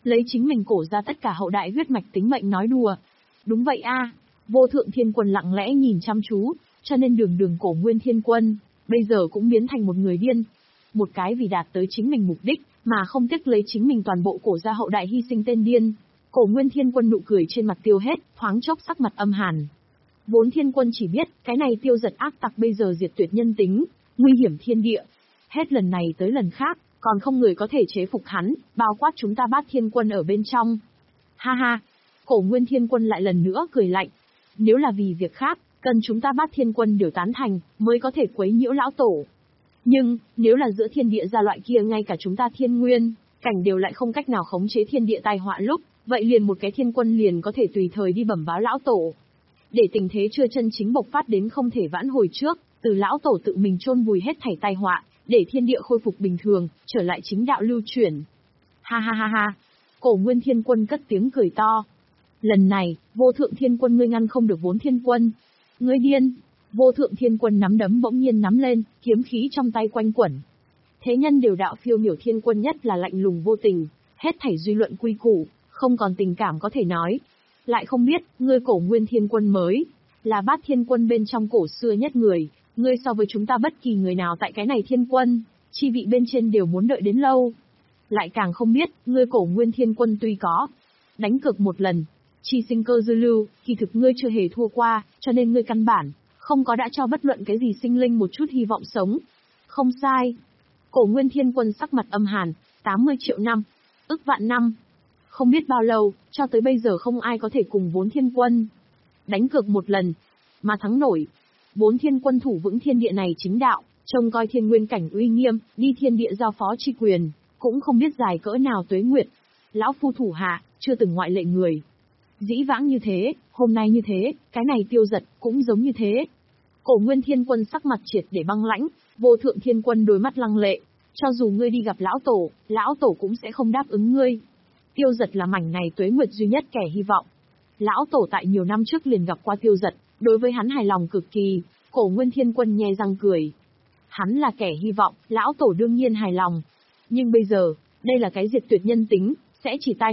Speaker 1: Lấy chính mình cổ ra tất cả hậu đại huyết mạch tính mệnh nói đùa. Đúng vậy a. Vô Thượng Thiên Quân lặng lẽ nhìn chăm chú, cho nên đường đường Cổ Nguyên Thiên Quân, bây giờ cũng biến thành một người điên. Một cái vì đạt tới chính mình mục đích, mà không tiếc lấy chính mình toàn bộ cổ ra hậu đại hy sinh tên điên. Cổ Nguyên Thiên Quân nụ cười trên mặt tiêu hết, thoáng chốc sắc mặt âm hàn. Vốn Thiên Quân chỉ biết, cái này Tiêu Giật ác tặc bây giờ diệt tuyệt nhân tính, nguy hiểm thiên địa. Hết lần này tới lần khác, còn không người có thể chế phục hắn, bao quát chúng ta Bát Thiên Quân ở bên trong. Ha ha, Cổ Nguyên Thiên Quân lại lần nữa cười lạnh. Nếu là vì việc khác, cần chúng ta Bát Thiên Quân đều tán thành, mới có thể quấy nhiễu lão tổ. Nhưng, nếu là giữa thiên địa gia loại kia ngay cả chúng ta Thiên Nguyên, cảnh đều lại không cách nào khống chế thiên địa tai họa lúc, vậy liền một cái Thiên Quân liền có thể tùy thời đi bẩm báo lão tổ. Để tình thế chưa chân chính bộc phát đến không thể vãn hồi trước, từ lão tổ tự mình chôn vùi hết thảy tai họa, để thiên địa khôi phục bình thường, trở lại chính đạo lưu chuyển. Ha ha ha ha. Cổ Nguyên Thiên Quân cất tiếng cười to. Lần này, Vô Thượng Thiên Quân ngươi ngăn không được Vốn Thiên Quân. Ngươi điên. Vô Thượng Thiên Quân nắm đấm bỗng nhiên nắm lên, kiếm khí trong tay quanh quẩn. Thế nhân đều đạo phiêu miểu Thiên Quân nhất là lạnh lùng vô tình, hết thảy duy luận quy củ, không còn tình cảm có thể nói. Lại không biết, ngươi Cổ Nguyên Thiên Quân mới, là Bát Thiên Quân bên trong cổ xưa nhất người, ngươi so với chúng ta bất kỳ người nào tại cái này Thiên Quân, chi vị bên trên đều muốn đợi đến lâu. Lại càng không biết, ngươi Cổ Nguyên Thiên Quân tuy có đánh cược một lần, chi sinh cơ dư lưu, kỳ thực ngươi chưa hề thua qua, cho nên ngươi căn bản không có đã cho bất luận cái gì sinh linh một chút hy vọng sống. Không sai. Cổ Nguyên Thiên Quân sắc mặt âm hàn, tám mươi triệu năm, ức vạn năm. Không biết bao lâu, cho tới bây giờ không ai có thể cùng Vốn Thiên Quân đánh cược một lần, mà thắng nổi. Vốn Thiên Quân thủ vững thiên địa này chính đạo, trông coi thiên nguyên cảnh uy nghiêm, đi thiên địa giao phó chi quyền, cũng không biết dài cỡ nào tuế nguyệt. Lão phu thủ hạ, chưa từng ngoại lệ người. Dĩ vãng như thế, hôm nay như thế, cái này Tiêu Giật, cũng giống như thế. Cổ Nguyên Thiên Quân sắc mặt triệt để băng lãnh, Vô Thượng Thiên Quân đôi mắt lăng lệ. Cho dù ngươi đi gặp lão tổ, lão tổ cũng sẽ không đáp ứng ngươi. Tiêu Giật là mảnh này tuế nguyệt duy nhất kẻ hy vọng. Lão tổ tại nhiều năm trước liền gặp qua Tiêu Giật, đối với hắn hài lòng cực kỳ. Cổ Nguyên Thiên Quân nhe răng cười. Hắn là kẻ hy vọng, lão tổ đương nhiên hài lòng. Nhưng bây giờ, đây là cái diệt tuyệt nhân tính, sẽ chỉ tai